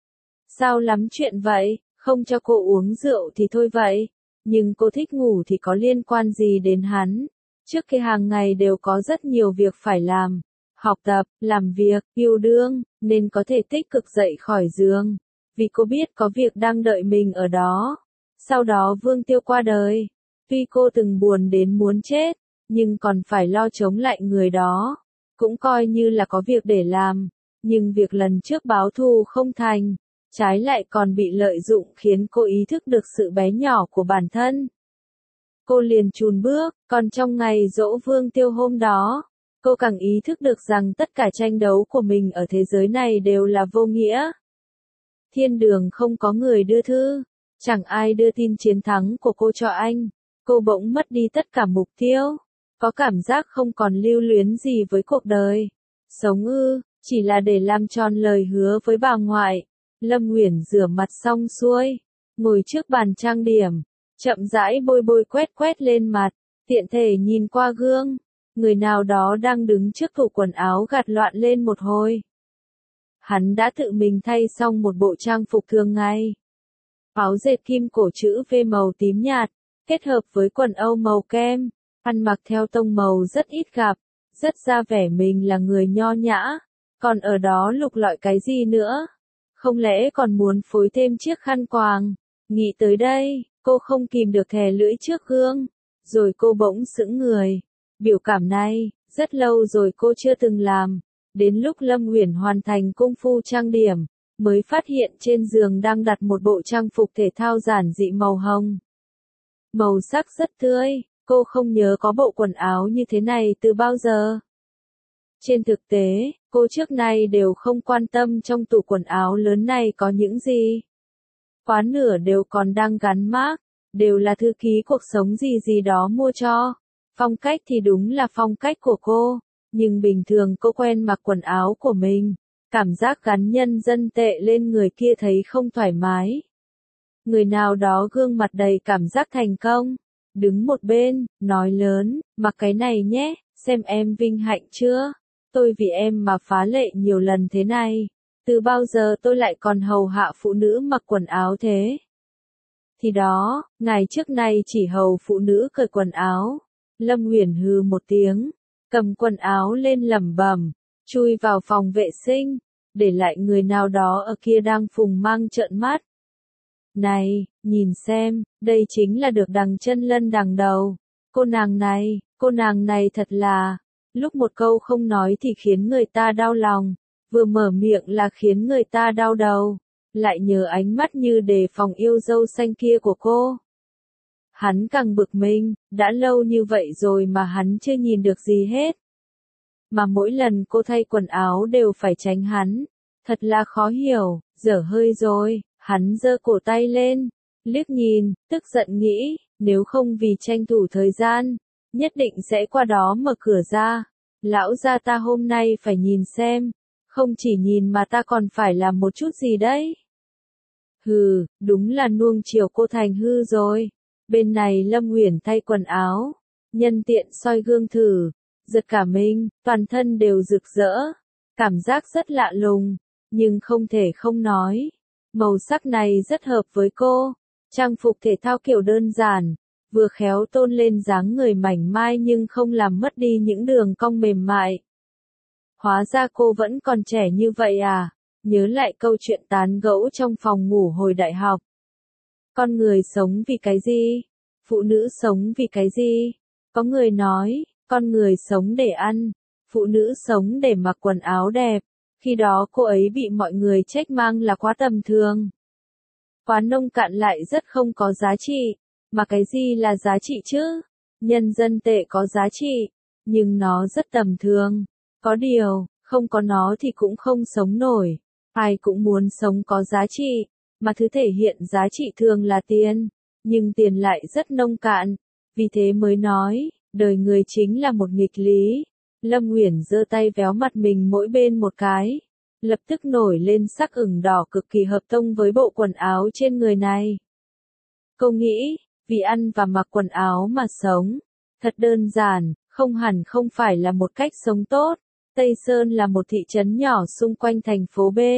Sao lắm chuyện vậy, không cho cô uống rượu thì thôi vậy, nhưng cô thích ngủ thì có liên quan gì đến hắn? Trước kia hàng ngày đều có rất nhiều việc phải làm, học tập, làm việc, yêu đương, nên có thể tích cực dậy khỏi giường, vì cô biết có việc đang đợi mình ở đó. Sau đó Vương Tiêu qua đời, tuy cô từng buồn đến muốn chết, nhưng còn phải lo chống lại người đó, cũng coi như là có việc để làm, nhưng việc lần trước báo thù không thành, trái lại còn bị lợi dụng khiến cô ý thức được sự bé nhỏ của bản thân. Cô liền chùn bước, còn trong ngày giỗ Vương Tiêu hôm đó, cô càng ý thức được rằng tất cả tranh đấu của mình ở thế giới này đều là vô nghĩa. Thiên đường không có người đưa thư, chẳng ai đưa tin chiến thắng của cô cho anh, cô bỗng mất đi tất cả mục tiêu, có cảm giác không còn lưu luyến gì với cuộc đời. Sống chỉ là để làm tròn lời hứa với bà ngoại. Lâm Uyển rửa mặt xong xuôi, ngồi trước bàn trang điểm, chậm rãi bôi bôi quét quét lên mặt, tiện thể nhìn qua gương, người nào đó đang đứng trước tủ quần áo gạt loạn lên một hồi. Hắn đã tự mình thay xong một bộ trang phục thường ngày. Áo dệt kim cổ chữ V màu tím nhạt, kết hợp với quần âu màu kem, ăn mặc theo tông màu rất ít gặp, rất ra vẻ mình là người nho nhã, còn ở đó lục lọi cái gì nữa? Không lẽ còn muốn phối thêm chiếc khăn quàng? Nghĩ tới đây, cô không kìm được thè lưỡi trước gương, rồi cô bỗng sững người. Biểu cảm này, rất lâu rồi cô chưa từng làm. Đến lúc Lâm Uyển hoàn thành công phu trang điểm, mới phát hiện trên giường đang đặt một bộ trang phục thể thao giản dị màu hồng. Màu sắc rất tươi, cô không nhớ có bộ quần áo như thế này từ bao giờ. Trên thực tế, cô trước nay đều không quan tâm trong tủ quần áo lớn này có những gì. Quá nửa đều còn đang gắn mác, đều là thư ký cuộc sống gì gì đó mua cho. Phong cách thì đúng là phong cách của cô, nhưng bình thường cô quen mặc quần áo của mình. Cảm giác gắn nhân dân tệ lên người kia thấy không thoải mái. Người nào đó gương mặt đầy cảm giác thành công, đứng một bên, nói lớn, mặc cái này nhé, xem em vinh hạnh chưa? Tôi vì em mà phá lệ nhiều lần thế này. Từ bao giờ tôi lại còn hầu hạ phụ nữ mặc quần áo thế? Thì đó, ngày trước nay chỉ hầu phụ nữ cởi quần áo. Lâm Huyền hừ một tiếng, cầm quần áo lên lẩm bẩm, chui vào phòng vệ sinh, để lại người nào đó ở kia đang phùng mang trợn mắt. Này, nhìn xem, đây chính là được đằng chân lân đằng đầu. Cô nàng này thật là, lúc một câu không nói thì khiến người ta đau lòng, vừa mở miệng là khiến người ta đau đầu, lại nhớ ánh mắt như đề phòng yêu dâu xanh kia của cô. Hắn càng bực mình, đã lâu như vậy rồi mà hắn chưa nhìn được gì hết. Mà mỗi lần cô thay quần áo đều phải tránh hắn, thật là khó hiểu, dở hơi rồi, hắn giơ cổ tay lên, liếc nhìn, tức giận nghĩ, nếu không vì tranh thủ thời gian, nhất định sẽ qua đó mở cửa ra. Lão gia ta hôm nay phải nhìn xem, không chỉ nhìn mà ta còn phải làm một chút gì đấy. Hừ, đúng là nuông chiều cô thành hư rồi. Bên này Lâm Uyển thay quần áo, nhân tiện soi gương thử, giật cả mình, toàn thân đều rực rỡ, cảm giác rất lạ lùng, nhưng không thể không nói. Màu sắc này rất hợp với cô, trang phục thể thao kiểu đơn giản, vừa khéo tôn lên dáng người mảnh mai nhưng không làm mất đi những đường cong mềm mại. Hóa ra cô vẫn còn trẻ như vậy à, nhớ lại câu chuyện tán gẫu trong phòng ngủ hồi đại học. Con người sống vì cái gì? Phụ nữ sống vì cái gì? Có người nói, con người sống để ăn, phụ nữ sống để mặc quần áo đẹp. Khi đó cô ấy bị mọi người trách mang là quá tầm thường. Quá nông cạn lại rất không có giá trị. Mà cái gì là giá trị chứ? Nhân dân tệ có giá trị, nhưng nó rất tầm thường. Có điều, không có nó thì cũng không sống nổi. Ai cũng muốn sống có giá trị, mà thứ thể hiện giá trị thường là tiền, nhưng tiền lại rất nông cạn. Vì thế mới nói, đời người chính là một nghịch lý. Lâm Uyển giơ tay véo mặt mình mỗi bên một cái, lập tức nổi lên sắc ửng đỏ cực kỳ hợp tông với bộ quần áo trên người này. Cô nghĩ, vì ăn và mặc quần áo mà sống, thật đơn giản, không phải là một cách sống tốt. Tây Sơn là một thị trấn nhỏ xung quanh thành phố B.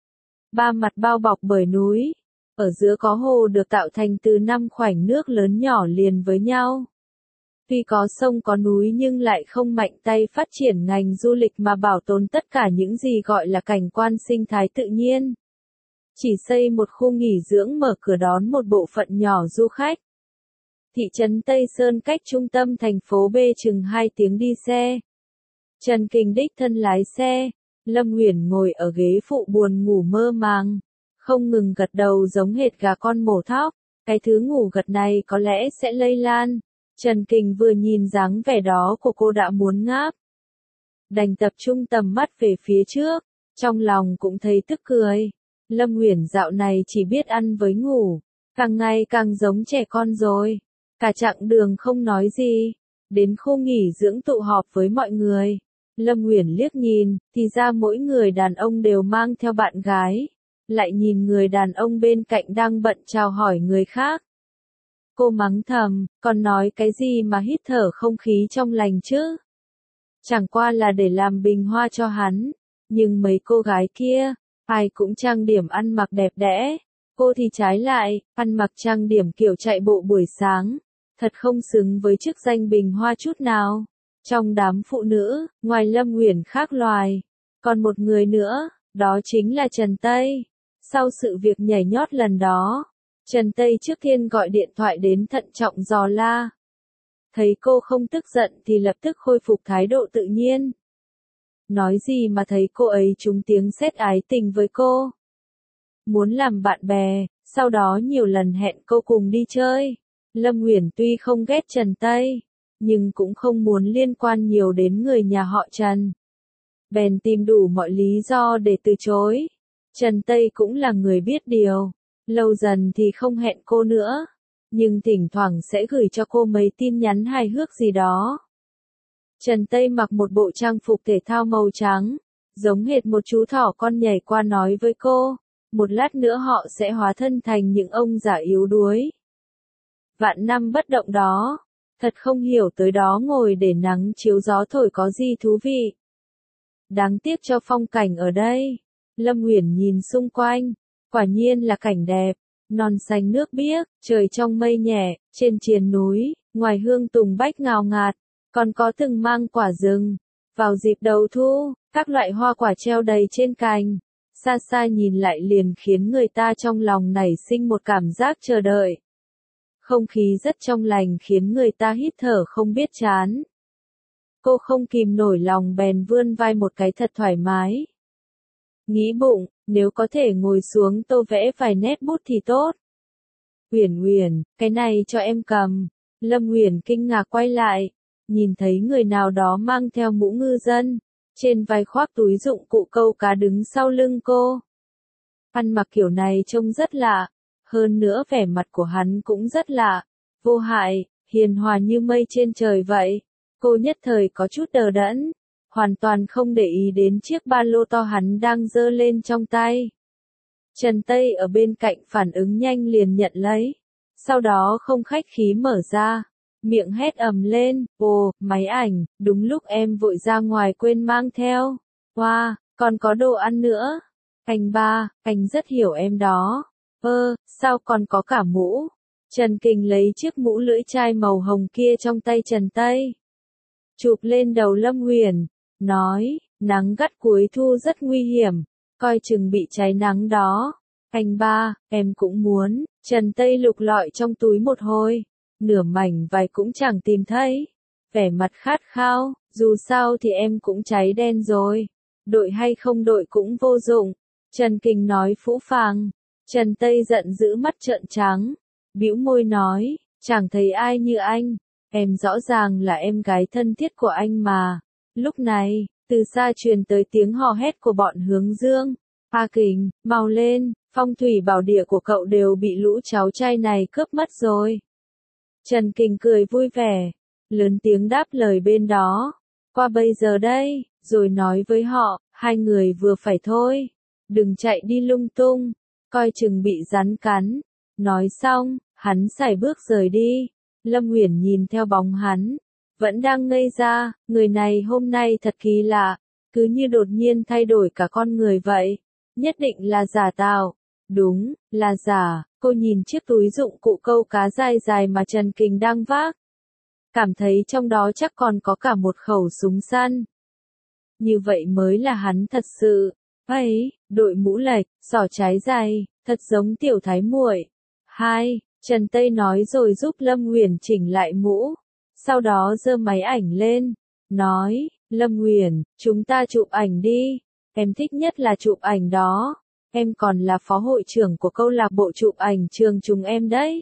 Ba mặt bao bọc bởi núi, ở giữa có hồ được tạo thành từ 5 khoảnh nước lớn nhỏ liền với nhau. Tuy có sông có núi nhưng lại không mạnh tay phát triển ngành du lịch mà bảo tồn tất cả những gì gọi là cảnh quan sinh thái tự nhiên. Chỉ xây một khu nghỉ dưỡng mở cửa đón một bộ phận nhỏ du khách. Thị trấn Tây Sơn cách trung tâm thành phố B chừng 2 tiếng đi xe. Trần Kình đích thân lái xe, Lâm Uyển ngồi ở ghế phụ buồn ngủ mơ màng, không ngừng gật đầu giống hệt gà con mổ thóc. Cái thứ ngủ gật này có lẽ sẽ lây lan. Trần Kình vừa nhìn dáng vẻ đó của cô đã muốn ngáp. Đành tập trung tầm mắt về phía trước, trong lòng cũng thấy tức cười. Lâm Uyển dạo này chỉ biết ăn với ngủ, càng ngày càng giống trẻ con rồi. Cả chặng đường không nói gì, đến khu nghỉ dưỡng tụ họp với mọi người. Lâm Uyển liếc nhìn, thì ra mỗi người đàn ông đều mang theo bạn gái. Lại nhìn người đàn ông bên cạnh đang bận chào hỏi người khác. Cô mắng thầm, còn nói cái gì mà hít thở không khí trong lành chứ? Chẳng qua là để làm bình hoa cho hắn. Nhưng mấy cô gái kia, ai cũng trang điểm ăn mặc đẹp đẽ. Cô thì trái lại, ăn mặc trang điểm kiểu chạy bộ buổi sáng. Thật không xứng với chức danh bình hoa chút nào. Trong đám phụ nữ, ngoài Lâm Uyển khác loài, còn một người nữa, đó chính là Trần Tây. Sau sự việc nhảy nhót lần đó, Trần Tây trước tiên gọi điện thoại đến thận trọng dò la. Thấy cô không tức giận thì lập tức khôi phục thái độ tự nhiên. Nói gì mà thấy cô ấy trúng tiếng sét ái tình với cô. muốn làm bạn bè, sau đó nhiều lần hẹn cô cùng đi chơi. Lâm Uyển tuy không ghét Trần Tây, nhưng cũng không muốn liên quan nhiều đến người nhà họ Trần. Bèn tìm đủ mọi lý do để từ chối. Trần Tây cũng là người biết điều, lâu dần thì không hẹn cô nữa, nhưng thỉnh thoảng sẽ gửi cho cô mấy tin nhắn hài hước gì đó. Trần Tây mặc một bộ trang phục thể thao màu trắng, giống hệt một chú thỏ con nhảy qua nói với cô, một lát nữa họ sẽ hóa thân thành những ông già yếu đuối. Vạn năm bất động đó, thật không hiểu tới đó ngồi để nắng chiếu gió thổi có gì thú vị. Đáng tiếc cho phong cảnh ở đây. Lâm Uyển nhìn xung quanh, quả nhiên là cảnh đẹp, non xanh nước biếc, trời trong mây nhẹ, trên triền núi, ngoài hương tùng bách ngào ngạt, còn có từng mang quả rừng. Vào dịp đầu thu, các loại hoa quả treo đầy trên cành, xa xa nhìn lại liền khiến người ta trong lòng nảy sinh một cảm giác chờ đợi. Không khí rất trong lành khiến người ta hít thở không biết chán. Cô không kìm nổi lòng bèn vươn vai một cái thật thoải mái. Nghĩ bụng, nếu có thể ngồi xuống tô vẽ vài nét bút thì tốt. Uyển Uyển, cái này cho em cầm. Lâm Uyển kinh ngạc quay lại, nhìn thấy người nào đó mang theo mũ ngư dân, trên vai khoác túi dụng cụ câu cá đứng sau lưng cô. Ăn mặc kiểu này trông rất lạ, hơn nữa vẻ mặt của hắn cũng rất lạ, vô hại, hiền hòa như mây trên trời vậy. Cô nhất thời có chút đờ đẫn, hoàn toàn không để ý đến chiếc ba lô to hắn đang giơ lên trong tay. Trần Tây ở bên cạnh phản ứng nhanh liền nhận lấy, sau đó không khách khí mở ra, miệng hét ầm lên, ồ, máy ảnh, đúng lúc em vội ra ngoài quên mang theo. Wow, còn có đồ ăn nữa. Anh ba, anh rất hiểu em đó. Sao còn có cả mũ? Trần Kình lấy chiếc mũ lưỡi chai màu hồng kia trong tay Trần Tây, chụp lên đầu Lâm Uyển, nói, nắng gắt cuối thu rất nguy hiểm, coi chừng bị cháy nắng đó. Anh ba, em cũng muốn. Trần Tây lục lọi trong túi một hồi, nửa mảnh vải cũng chẳng tìm thấy. Vẻ mặt khát khao, dù sao thì em cũng cháy đen rồi. Đội hay không đội cũng vô dụng. Trần Kình nói phũ phàng. Trần Tây giận dữ mắt trợn trắng, bĩu môi nói, chẳng thấy ai như anh. Em rõ ràng là em gái thân thiết của anh mà. Lúc này, từ xa truyền tới tiếng hò hét của bọn Hướng Dương. A Kình, mau lên, phong thủy bảo địa của cậu đều bị lũ cháu trai này cướp mất rồi. Trần Kình cười vui vẻ, lớn tiếng đáp lời bên đó. Qua bây giờ đây, rồi nói với họ, hai người vừa phải thôi. Đừng chạy đi lung tung, coi chừng bị rắn cắn. Nói xong, hắn sải bước rời đi. Lâm Uyển nhìn theo bóng hắn, vẫn đang ngây ra, người này hôm nay thật kỳ lạ, cứ như đột nhiên thay đổi cả con người vậy. Nhất định là giả tạo. Đúng, là giả. Cô nhìn chiếc túi dụng cụ câu cá dài dài mà Trần Kình đang vác, cảm thấy trong đó chắc còn có cả một khẩu súng săn. Như vậy mới là hắn thật sự. Ấy, đội mũ lệch, giỏ trái dày, thật giống tiểu thái muội. Hai, Trần Tây nói rồi giúp Lâm Uyển chỉnh lại mũ. Sau đó giơ máy ảnh lên, nói, Lâm Uyển, chúng ta chụp ảnh đi. Em thích nhất là chụp ảnh đó. Em còn là phó hội trưởng của câu lạc bộ chụp ảnh trường chúng em đấy.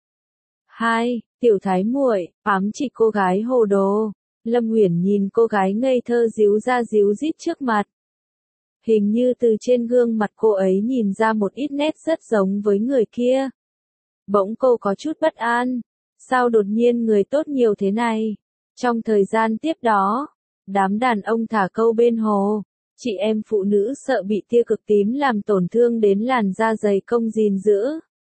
Hai, tiểu thái muội, ám chỉ cô gái hồ đồ. Lâm Uyển nhìn cô gái ngây thơ díu ra díu dít trước mặt. Hình như từ trên gương mặt cô ấy nhìn ra một ít nét rất giống với người kia. Bỗng cô có chút bất an. Sao đột nhiên người tốt nhiều thế này? Trong thời gian tiếp đó, đám đàn ông thả câu bên hồ. Chị em phụ nữ sợ bị tia cực tím làm tổn thương đến làn da dày công gìn giữ.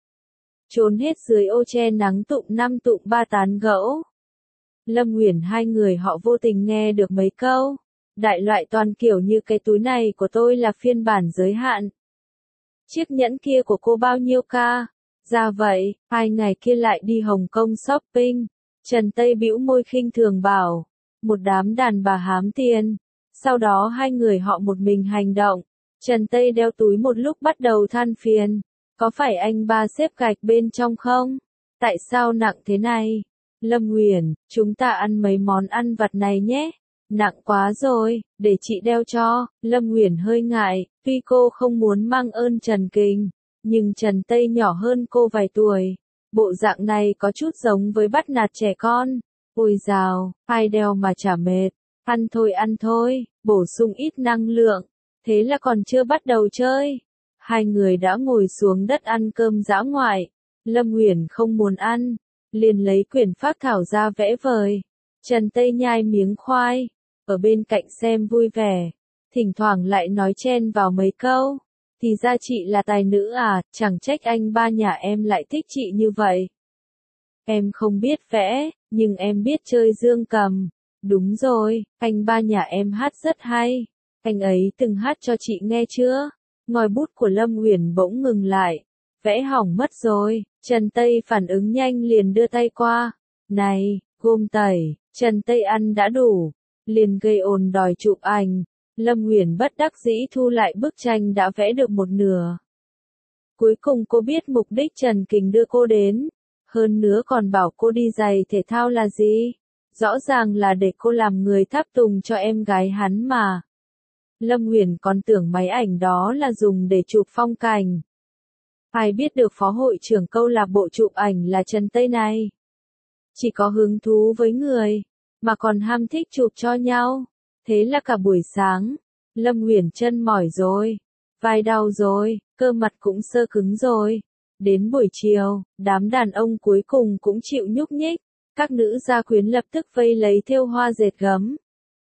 Trốn hết dưới ô che nắng tụng năm tụng ba tán gẫu. Lâm Uyển hai người họ vô tình nghe được mấy câu. Đại loại toàn kiểu như cái túi này của tôi là phiên bản giới hạn. Chiếc nhẫn kia của cô bao nhiêu ca? Ra vậy, 2 ngày kia lại đi Hồng Kông shopping. Trần Tây bĩu môi khinh thường bảo. Một đám đàn bà hám tiền. Sau đó hai người họ một mình hành động. Trần Tây đeo túi một lúc bắt đầu than phiền. Có phải anh ba xếp gạch bên trong không? Tại sao nặng thế này? Lâm Uyển, chúng ta ăn mấy món ăn vặt này nhé. Nặng quá rồi, để chị đeo cho. Lâm Uyển hơi ngại, tuy cô không muốn mang ơn Trần Kình, nhưng Trần Tây nhỏ hơn cô vài tuổi. Bộ dạng này có chút giống với bắt nạt trẻ con. Ôi dào, ai đeo mà chả mệt. Ăn thôi, bổ sung ít năng lượng. Thế là còn chưa bắt đầu chơi. Hai người đã ngồi xuống đất ăn cơm dã ngoại. Lâm Uyển không muốn ăn, liền lấy quyển phác thảo ra vẽ vời. Trần Tây nhai miếng khoai, ở bên cạnh xem vui vẻ, thỉnh thoảng lại nói chen vào mấy câu. Thì ra chị là tài nữ à, chẳng trách anh ba nhà em lại thích chị như vậy. Em không biết vẽ, nhưng em biết chơi dương cầm. Đúng rồi, anh ba nhà em hát rất hay. Anh ấy từng hát cho chị nghe chưa? Ngòi bút của Lâm Uyển bỗng ngừng lại. Vẽ hỏng mất rồi. Trần Tây phản ứng nhanh liền đưa tay qua. Này, gôm tẩy. Trần Tây ăn đã đủ. Liền gây ồn đòi chụp ảnh. Lâm Uyển bất đắc dĩ thu lại bức tranh đã vẽ được một nửa. Cuối cùng cô biết mục đích Trần Kình đưa cô đến. Hơn nữa còn bảo cô đi giày thể thao là gì? Rõ ràng là để cô làm người tháp tùng cho em gái hắn mà. Lâm Uyển còn tưởng máy ảnh đó là dùng để chụp phong cảnh. Ai biết được phó hội trưởng câu lạc bộ chụp ảnh là Trần Tây này. Chỉ có hứng thú với người, mà còn ham thích chụp cho nhau. Thế là cả buổi sáng, Lâm Uyển chân mỏi rồi, vai đau rồi, cơ mặt cũng sơ cứng rồi. Đến buổi chiều, đám đàn ông cuối cùng cũng chịu nhúc nhích. Các nữ gia quyến lập tức vây lấy thêu hoa dệt gấm.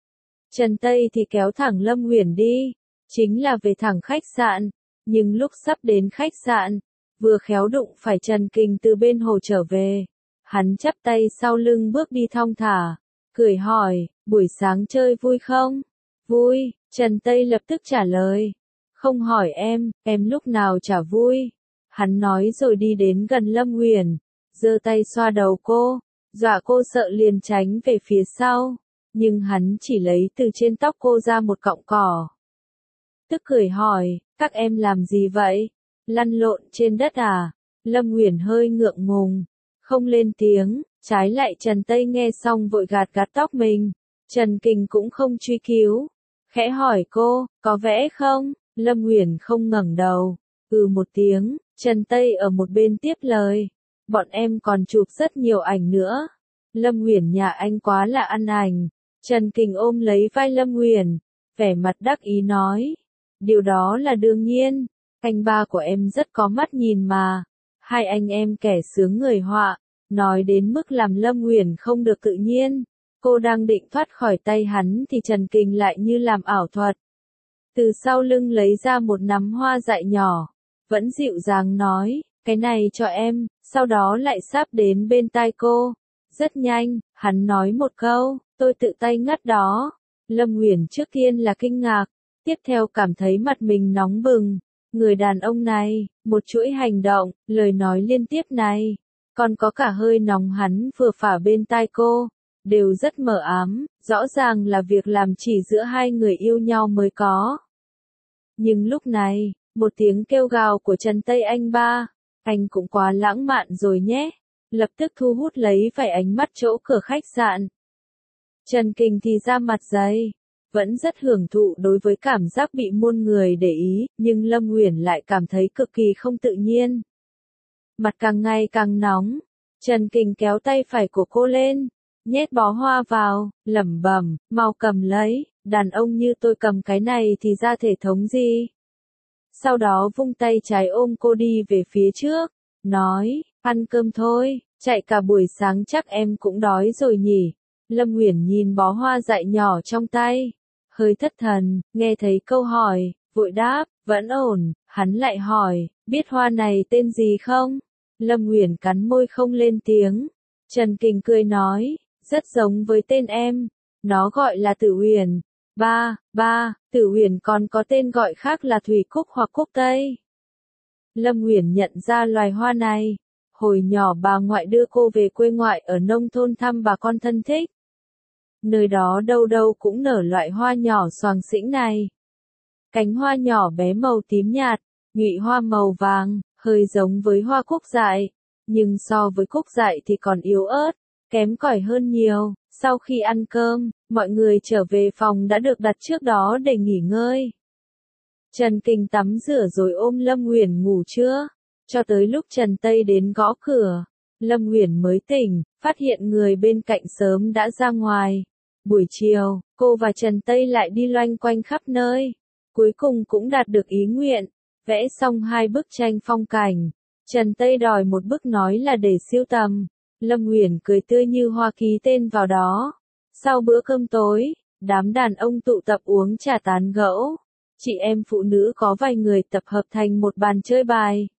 Trần Tây thì kéo thẳng Lâm Uyển đi, chính là về thẳng khách sạn. Nhưng lúc sắp đến khách sạn, vừa khéo đụng phải Trần Kình từ bên hồ trở về. Hắn chắp tay sau lưng bước đi thong thả, cười hỏi, buổi sáng chơi vui không? Vui, Trần Tây lập tức trả lời. Không hỏi em lúc nào chả vui. Hắn nói rồi đi đến gần Lâm Uyển, giơ tay xoa đầu cô, dọa cô sợ liền tránh về phía sau. Nhưng hắn chỉ lấy từ trên tóc cô ra một cọng cỏ. Tức cười hỏi, các em làm gì vậy? Lăn lộn trên đất à? Lâm Uyển hơi ngượng ngùng, không lên tiếng, trái lại Trần Tây nghe xong vội gạt gạt tóc mình. Trần Kình cũng không truy cứu, khẽ hỏi cô, có vẽ không? Lâm Uyển không ngẩng đầu, một tiếng. Trần Tây ở một bên tiếp lời, bọn em còn chụp rất nhiều ảnh nữa. Lâm Uyển nhà anh quá là ăn ảnh. Trần Kình ôm lấy vai Lâm Uyển, vẻ mặt đắc ý nói, điều đó là đương nhiên, anh ba của em rất có mắt nhìn mà. Hai anh em kẻ sướng người họa, nói đến mức làm Lâm Uyển không được tự nhiên. Cô đang định thoát khỏi tay hắn thì Trần Kình lại như làm ảo thuật. Từ sau lưng lấy ra một nắm hoa dại nhỏ, vẫn dịu dàng nói, cái này cho em, sau đó lại sáp đến bên tai cô. Rất nhanh, hắn nói một câu, tôi tự tay ngắt đó. Lâm Uyển trước tiên là kinh ngạc, tiếp theo cảm thấy mặt mình nóng bừng. Người đàn ông này, một chuỗi hành động, lời nói liên tiếp này, còn có cả hơi nóng hắn vừa phả bên tai cô, đều rất mờ ám, rõ ràng là việc làm chỉ giữa hai người yêu nhau mới có. Nhưng lúc này, một tiếng kêu gào của Trần Tây anh ba, anh cũng quá lãng mạn rồi nhé, lập tức thu hút lấy vài ánh mắt chỗ cửa khách sạn. Trần Kình thì ra mặt dày, vẫn rất hưởng thụ đối với cảm giác bị muôn người để ý, nhưng Lâm Uyển lại cảm thấy cực kỳ không tự nhiên. Mặt càng ngày càng nóng, Trần Kình kéo tay phải của cô lên, nhét bó hoa vào, lẩm bẩm, mau cầm lấy, đàn ông như tôi cầm cái này thì ra thể thống gì. Sau đó vung tay trái ôm cô đi về phía trước, nói, ăn cơm thôi, chạy cả buổi sáng chắc em cũng đói rồi nhỉ. Lâm Uyển nhìn bó hoa dại nhỏ trong tay, hơi thất thần, nghe thấy câu hỏi, vội đáp, vẫn ổn. Hắn lại hỏi, biết hoa này tên gì không? Lâm Uyển cắn môi không lên tiếng. Trần Kình cười nói, rất giống với tên em, nó gọi là Tử Uyển. Ba, Tử Uyển còn có tên gọi khác là Thủy Cúc hoặc Cúc Tây. Lâm Uyển nhận ra loài hoa này, hồi nhỏ bà ngoại đưa cô về quê ngoại ở nông thôn thăm bà con thân thích. Nơi đó đâu đâu cũng nở loại hoa nhỏ xoàng xĩnh này. Cánh hoa nhỏ bé màu tím nhạt, nhụy hoa màu vàng, hơi giống với hoa cúc dại, nhưng so với cúc dại thì còn yếu ớt, kém cỏi hơn nhiều. Sau khi ăn cơm, mọi người trở về phòng đã được đặt trước đó để nghỉ ngơi. Trần Kinh tắm rửa rồi ôm Lâm Uyển ngủ chưa? Cho tới lúc Trần Tây đến gõ cửa, Lâm Uyển mới tỉnh, phát hiện người bên cạnh sớm đã ra ngoài. Buổi chiều, cô và Trần Tây lại đi loanh quanh khắp nơi. Cuối cùng cũng đạt được ý nguyện, vẽ xong 2 bức tranh phong cảnh. Trần Tây đòi một bức nói là để sưu tầm. Lâm Uyển cười tươi như hoa ký tên vào đó. Sau bữa cơm tối, đám đàn ông tụ tập uống trà tán gẫu. Chị em phụ nữ có vài người tập hợp thành một bàn chơi bài.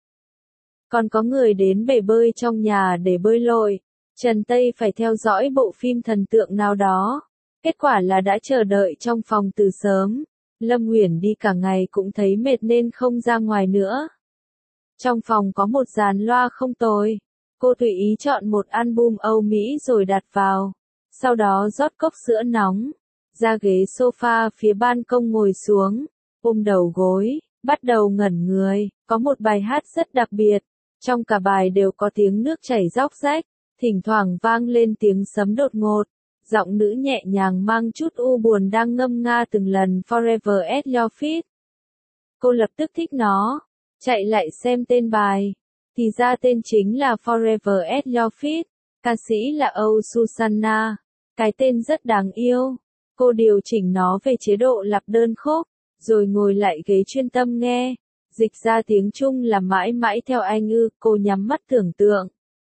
Còn có người đến bể bơi trong nhà để bơi lội. Trần Tây phải theo dõi bộ phim thần tượng nào đó. Kết quả là đã chờ đợi trong phòng từ sớm. Lâm Uyển đi cả ngày cũng thấy mệt nên không ra ngoài nữa. Trong phòng có một dàn loa không tồi. Cô tùy ý chọn một album Âu Mỹ rồi đặt vào. Sau đó rót cốc sữa nóng. Ra ghế sofa phía ban công ngồi xuống. Ôm đầu gối, bắt đầu ngẩn người. Có một bài hát rất đặc biệt. Trong cả bài đều có tiếng nước chảy róc rách. Thỉnh thoảng vang lên tiếng sấm đột ngột. Giọng nữ nhẹ nhàng mang chút u buồn đang ngâm nga từng lần Forever at Your Feet. Cô lập tức thích nó. Chạy lại xem tên bài. Thì ra tên chính là Forever at Your Feet. Ca sĩ là Âu Susanna. Cái tên rất đáng yêu. Cô điều chỉnh nó về chế độ lặp đơn khúc. Rồi ngồi lại ghế chuyên tâm nghe. Dịch ra tiếng Trung là mãi mãi theo anh ư. Cô nhắm mắt tưởng tượng.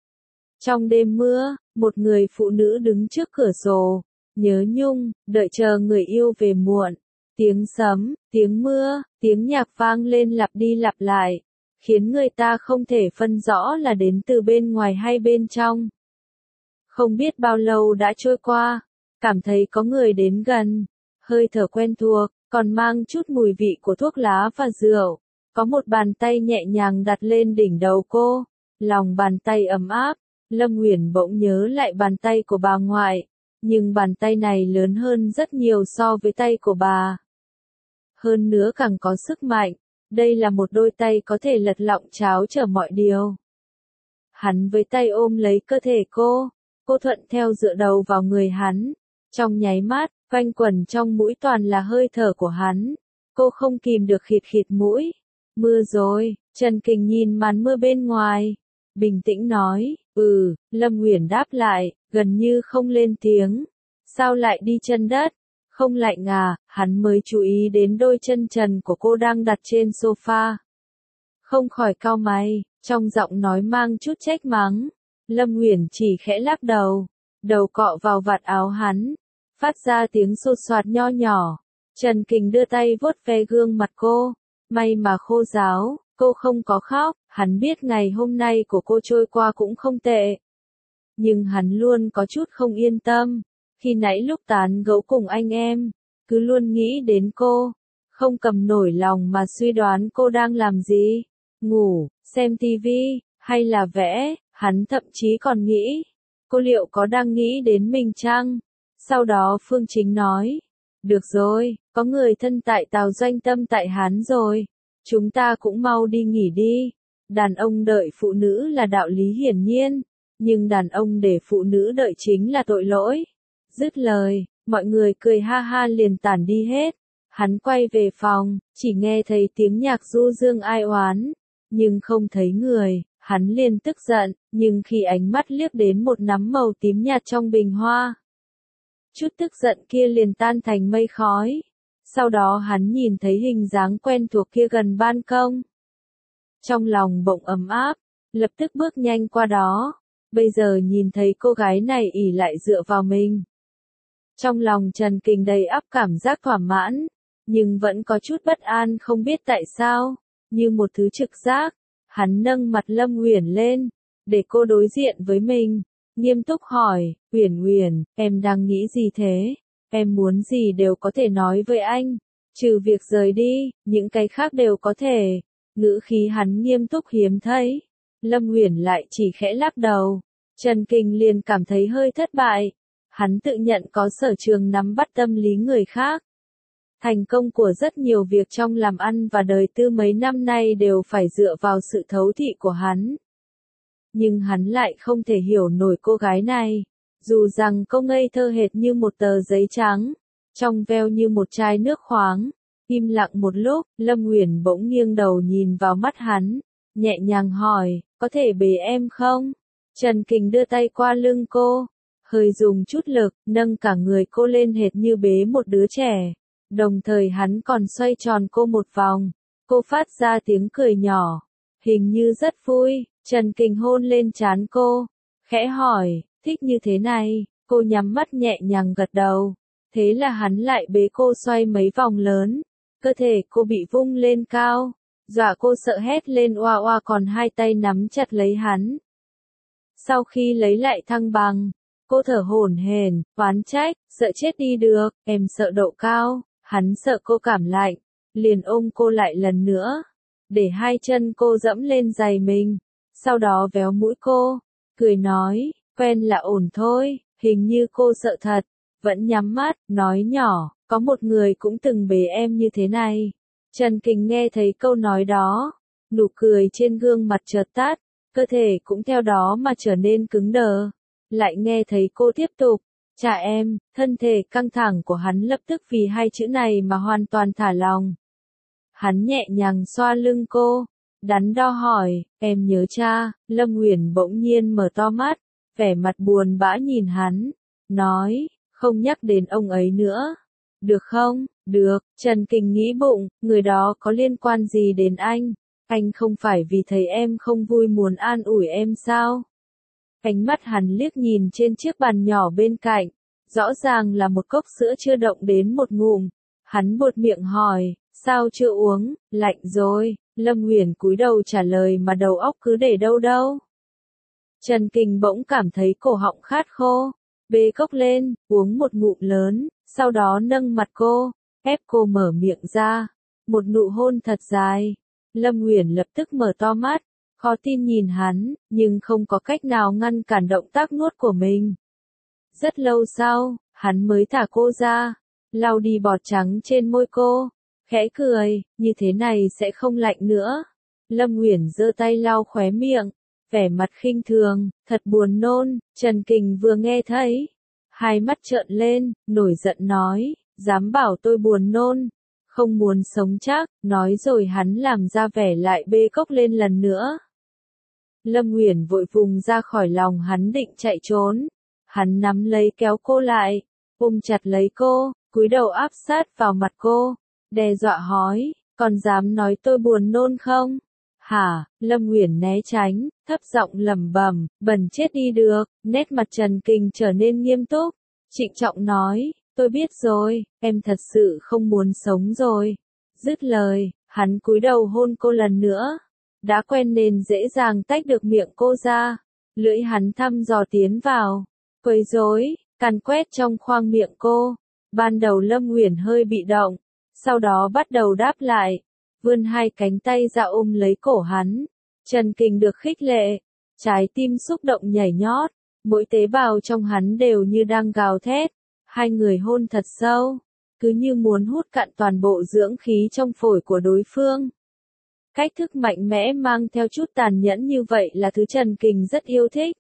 Trong đêm mưa, một người phụ nữ đứng trước cửa sổ. Nhớ nhung, đợi chờ người yêu về muộn. Tiếng sấm, tiếng mưa, tiếng nhạc vang lên lặp đi lặp lại. Khiến người ta không thể phân rõ là đến từ bên ngoài hay bên trong. Không biết bao lâu đã trôi qua. Cảm thấy có người đến gần. Hơi thở quen thuộc, còn mang chút mùi vị của thuốc lá và rượu. Có một bàn tay nhẹ nhàng đặt lên đỉnh đầu cô. Lòng bàn tay ấm áp. Lâm Uyển bỗng nhớ lại bàn tay của bà ngoại. Nhưng bàn tay này lớn hơn rất nhiều so với tay của bà. Hơn nữa càng có sức mạnh. Đây là một đôi tay có thể lật lọng cháo trở mọi điều. Hắn với tay ôm lấy cơ thể cô. Cô thuận theo dựa đầu vào người hắn. Trong nháy mắt, quanh quẩn trong mũi toàn là hơi thở của hắn. Cô không kìm được khịt khịt mũi. Mưa rồi, Trần Kình nhìn màn mưa bên ngoài. Bình tĩnh nói, Lâm Uyển đáp lại, gần như không lên tiếng. Sao lại đi chân đất? Không lạnh à? Hắn mới chú ý đến đôi chân trần của cô đang đặt trên sofa. Không khỏi cau mày, trong giọng nói mang chút trách mắng. Lâm Uyển chỉ khẽ lắc đầu, đầu cọ vào vạt áo hắn, phát ra tiếng xô xoạt nho nhỏ. Trần Kình đưa tay vuốt ve gương mặt cô, may mà khô ráo, cô không có khóc. Hắn biết ngày hôm nay của cô trôi qua cũng không tệ. Nhưng hắn luôn có chút không yên tâm. Khi nãy lúc tán gẫu cùng anh em, cứ luôn nghĩ đến cô. Không cầm nổi lòng mà suy đoán cô đang làm gì. Ngủ, xem tivi, hay là vẽ. Hắn thậm chí còn nghĩ, cô liệu có đang nghĩ đến mình chăng? Sau đó Phương Chính nói, được rồi, có người thân tại Tào Doanh Tâm tại Hán rồi. Chúng ta cũng mau đi nghỉ đi. Đàn ông đợi phụ nữ là đạo lý hiển nhiên, nhưng đàn ông để phụ nữ đợi chính là tội lỗi. Dứt lời, mọi người cười ha ha liền tản đi hết. Hắn quay về phòng, chỉ nghe thấy tiếng nhạc du dương ai oán, nhưng không thấy người. Hắn liền tức giận, nhưng khi ánh mắt liếc đến một nắm màu tím nhạt trong bình hoa, chút tức giận kia liền tan thành mây khói. Sau đó hắn nhìn thấy hình dáng quen thuộc kia gần ban công. Trong lòng bỗng ấm áp, lập tức bước nhanh qua đó. Bây giờ nhìn thấy cô gái này ỷ lại dựa vào mình. Trong lòng Trần Kình đầy ắp cảm giác thỏa mãn, nhưng vẫn có chút bất an không biết tại sao. Như một thứ trực giác, hắn nâng mặt Lâm Uyển lên, để cô đối diện với mình. Nghiêm túc hỏi, Uyển Uyển, em đang nghĩ gì thế? Em muốn gì đều có thể nói với anh. Trừ việc rời đi, những cái khác đều có thể. Ngữ khí hắn nghiêm túc hiếm thấy. Lâm Uyển lại chỉ khẽ lắc đầu. Trần Kình liền cảm thấy hơi thất bại. Hắn tự nhận có sở trường nắm bắt tâm lý người khác. Thành công của rất nhiều việc trong làm ăn và đời tư mấy năm nay đều phải dựa vào sự thấu thị của hắn. Nhưng hắn lại không thể hiểu nổi cô gái này. Dù rằng cô ngây thơ hệt như một tờ giấy trắng, trong veo như một chai nước khoáng, Im lặng một lúc, Lâm Uyển bỗng nghiêng đầu nhìn vào mắt hắn, nhẹ nhàng hỏi, có thể bế em không? Trần Kình đưa tay qua lưng cô, hơi dùng chút lực, nâng cả người cô lên hệt như bế một đứa trẻ. Đồng thời hắn còn xoay tròn cô một vòng, cô phát ra tiếng cười nhỏ, hình như rất vui. Trần Kình hôn lên trán cô, khẽ hỏi, thích như thế này? Cô nhắm mắt nhẹ nhàng gật đầu. Thế là hắn lại bế cô xoay mấy vòng lớn, cơ thể cô bị vung lên cao, dọa cô sợ hét lên oa oa, còn hai tay nắm chặt lấy hắn. Sau khi lấy lại thăng bằng, cô thở hổn hển, oán trách, sợ chết đi được, em sợ độ cao. Hắn sợ cô cảm lạnh, liền ôm cô lại lần nữa, để hai chân cô dẫm lên giày mình, sau đó véo mũi cô, cười nói, quen là ổn thôi. Hình như cô sợ thật, vẫn nhắm mắt, nói nhỏ, có một người cũng từng bế em như thế này. Trần Kình nghe thấy câu nói đó, nụ cười trên gương mặt chợt tắt, cơ thể cũng theo đó mà trở nên cứng đờ. Lại nghe thấy cô tiếp tục, chà em, thân thể căng thẳng của hắn lập tức vì hai chữ này mà hoàn toàn thả lòng. Hắn nhẹ nhàng xoa lưng cô, đắn đo hỏi, em nhớ cha? Lâm Uyển bỗng nhiên mở to mắt, vẻ mặt buồn bã nhìn hắn, nói, không nhắc đến ông ấy nữa. Được không? Được. Trần Kình nghĩ bụng, người đó có liên quan gì đến anh? Anh không phải vì thấy em không vui muốn an ủi em sao? Ánh mắt hắn liếc nhìn trên chiếc bàn nhỏ bên cạnh, rõ ràng là một cốc sữa chưa động đến một ngụm. Hắn buột miệng hỏi, sao chưa uống? Lạnh rồi. Lâm Uyển cúi đầu trả lời mà đầu óc cứ để đâu đâu. Trần Kình bỗng cảm thấy cổ họng khát khô, bê cốc lên, uống một ngụm lớn, sau đó nâng mặt cô, ép cô mở miệng ra, một nụ hôn thật dài. Lâm Uyển lập tức mở to mắt, khó tin nhìn hắn, nhưng không có cách nào ngăn cản động tác nuốt của mình. Rất lâu sau, hắn mới thả cô ra, lau đi bọt trắng trên môi cô, khẽ cười, như thế này sẽ không lạnh nữa. Lâm Uyển giơ tay lau khóe miệng, vẻ mặt khinh thường, thật buồn nôn. Trần Kình vừa nghe thấy, hai mắt trợn lên, nổi giận nói, dám bảo tôi buồn nôn, không muốn sống chắc. Nói rồi hắn làm ra vẻ lại bê cốc lên lần nữa. Lâm Uyển vội vùng ra khỏi lòng hắn định chạy trốn, hắn nắm lấy kéo cô lại, ôm chặt lấy cô, cúi đầu áp sát vào mặt cô, đe dọa hỏi, còn dám nói tôi buồn nôn không? Hả? Lâm Uyển né tránh, thấp giọng lẩm bẩm, bẩn chết đi được. Nét mặt Trần Kình trở nên nghiêm túc, trịnh trọng nói, tôi biết rồi, em thật sự không muốn sống rồi. Dứt lời, hắn cúi đầu hôn cô lần nữa. Đã quen nên dễ dàng tách được miệng cô ra. Lưỡi hắn thăm dò tiến vào, quấy rối, càn quét trong khoang miệng cô. Ban đầu Lâm Uyển hơi bị động, sau đó bắt đầu đáp lại, vươn hai cánh tay ra ôm lấy cổ hắn. Trần Kình được khích lệ, trái tim xúc động nhảy nhót, mỗi tế bào trong hắn đều như đang gào thét. Hai người hôn thật sâu, cứ như muốn hút cạn toàn bộ dưỡng khí trong phổi của đối phương. Cách thức mạnh mẽ mang theo chút tàn nhẫn như vậy là thứ Trần Kình rất yêu thích.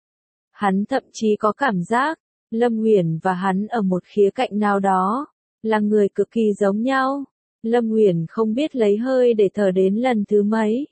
Hắn thậm chí có cảm giác, Lâm Uyển và hắn ở một khía cạnh nào đó, là người cực kỳ giống nhau. Lâm Uyển không biết lấy hơi để thở đến lần thứ mấy,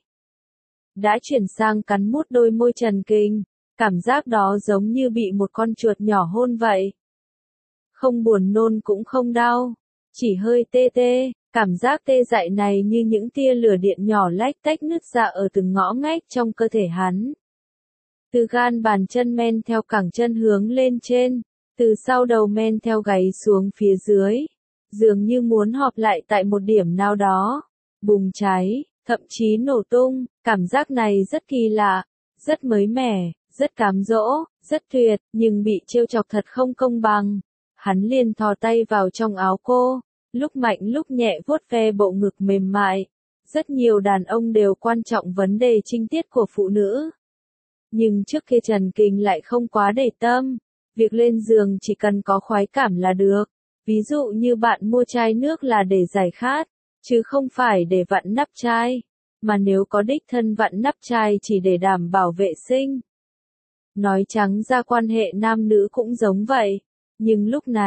đã chuyển sang cắn mút đôi môi Trần Kình, cảm giác đó giống như bị một con chuột nhỏ hôn vậy. Không buồn nôn cũng không đau, chỉ hơi tê tê, cảm giác tê dại này như những tia lửa điện nhỏ lách tách nứt ra ở từng ngõ ngách trong cơ thể hắn. Từ gan bàn chân men theo cẳng chân hướng lên trên, từ sau đầu men theo gáy xuống phía dưới, dường như muốn họp lại tại một điểm nào đó, bùng cháy, thậm chí nổ tung. Cảm giác này rất kỳ lạ, rất mới mẻ, rất cám dỗ, rất tuyệt, nhưng bị trêu chọc thật không công bằng. Hắn liền thò tay vào trong áo cô, lúc mạnh lúc nhẹ vuốt ve bộ ngực mềm mại. Rất nhiều đàn ông đều quan trọng vấn đề trinh tiết của phụ nữ. Nhưng trước kia Trần Kình lại không quá để tâm, việc lên giường chỉ cần có khoái cảm là được. Ví dụ như bạn mua chai nước là để giải khát, chứ không phải để vặn nắp chai, mà nếu có đích thân vặn nắp chai chỉ để đảm bảo vệ sinh. Nói trắng ra quan hệ nam nữ cũng giống vậy, nhưng lúc này,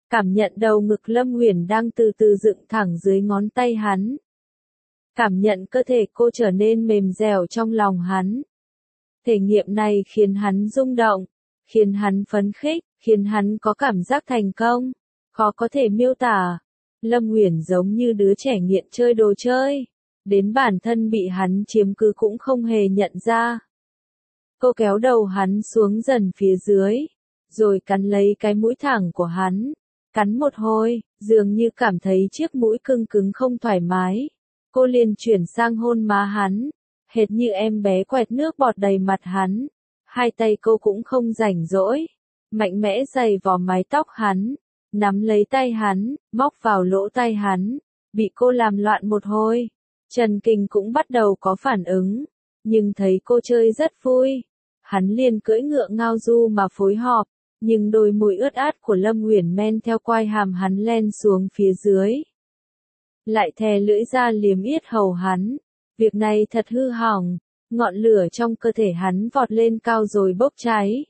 Cảm nhận đầu ngực Lâm Uyển đang từ từ dựng thẳng dưới ngón tay hắn. Cảm nhận cơ thể cô trở nên mềm dẻo trong lòng hắn. Thể nghiệm này khiến hắn rung động, khiến hắn phấn khích, khiến hắn có cảm giác thành công, khó có thể miêu tả. Lâm Uyển giống như đứa trẻ nghiện chơi đồ chơi, đến bản thân bị hắn chiếm cứ cũng không hề nhận ra. Cô kéo đầu hắn xuống dần phía dưới, rồi cắn lấy cái mũi thẳng của hắn, cắn một hồi, dường như cảm thấy chiếc mũi cứng cứng không thoải mái. Cô liền chuyển sang hôn má hắn, hệt như em bé quẹt nước bọt đầy mặt hắn. Hai tay cô cũng không rảnh rỗi, mạnh mẽ giày vò mái tóc hắn, nắm lấy tay hắn, móc vào lỗ tai hắn, bị cô làm loạn một hồi. Trần Kình cũng bắt đầu có phản ứng, nhưng thấy cô chơi rất vui, hắn liền cưỡi ngựa ngao du mà phối hợp, nhưng đôi môi ướt át của Lâm Uyển men theo quai hàm hắn len xuống phía dưới. Lại thè lưỡi ra liếm yết hầu hắn, việc này thật hư hỏng, ngọn lửa trong cơ thể hắn vọt lên cao rồi bốc cháy.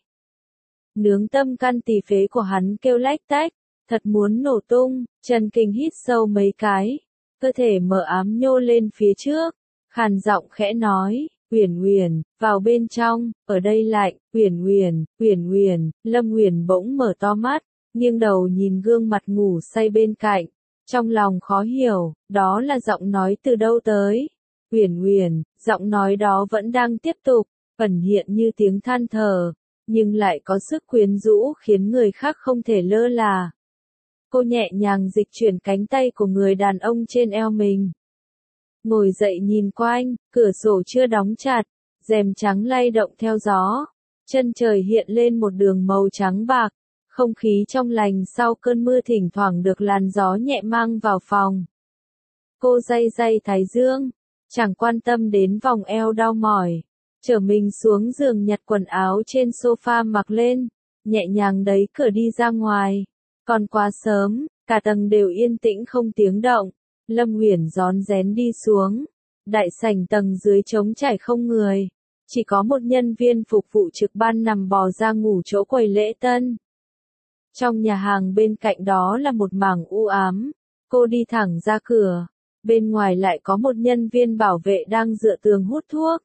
Nướng tâm can tỳ phế của hắn kêu lách tách, thật muốn nổ tung. Trần Kình hít sâu mấy cái, cơ thể mờ ám nhô lên phía trước, khàn giọng khẽ nói, Uyển Uyển, vào bên trong, ở đây lạnh. Uyển Uyển, Uyển Uyển. Lâm Uyển bỗng mở to mắt, nghiêng đầu nhìn gương mặt ngủ say bên cạnh, trong lòng khó hiểu, đó là giọng nói từ đâu tới. Uyển Uyển, giọng nói đó vẫn đang tiếp tục, ẩn hiện như tiếng than thở, nhưng lại có sức quyến rũ khiến người khác không thể lơ là. Cô nhẹ nhàng dịch chuyển cánh tay của người đàn ông trên eo mình. Ngồi dậy nhìn quanh, cửa sổ chưa đóng chặt, rèm trắng lay động theo gió. Chân trời hiện lên một đường màu trắng bạc, không khí trong lành sau cơn mưa thỉnh thoảng được làn gió nhẹ mang vào phòng. Cô day day thái dương, chẳng quan tâm đến vòng eo đau mỏi, trở mình xuống giường nhặt quần áo trên sofa mặc lên, nhẹ nhàng đẩy cửa đi ra ngoài. Còn quá sớm, cả tầng đều yên tĩnh không tiếng động. Lâm Uyển rón rén đi xuống, đại sảnh tầng dưới trống trải không người, chỉ có một nhân viên phục vụ trực ban nằm bò ra ngủ chỗ quầy lễ tân. Trong nhà hàng bên cạnh đó là một mảng u ám, cô đi thẳng ra cửa, bên ngoài lại có một nhân viên bảo vệ đang dựa tường hút thuốc.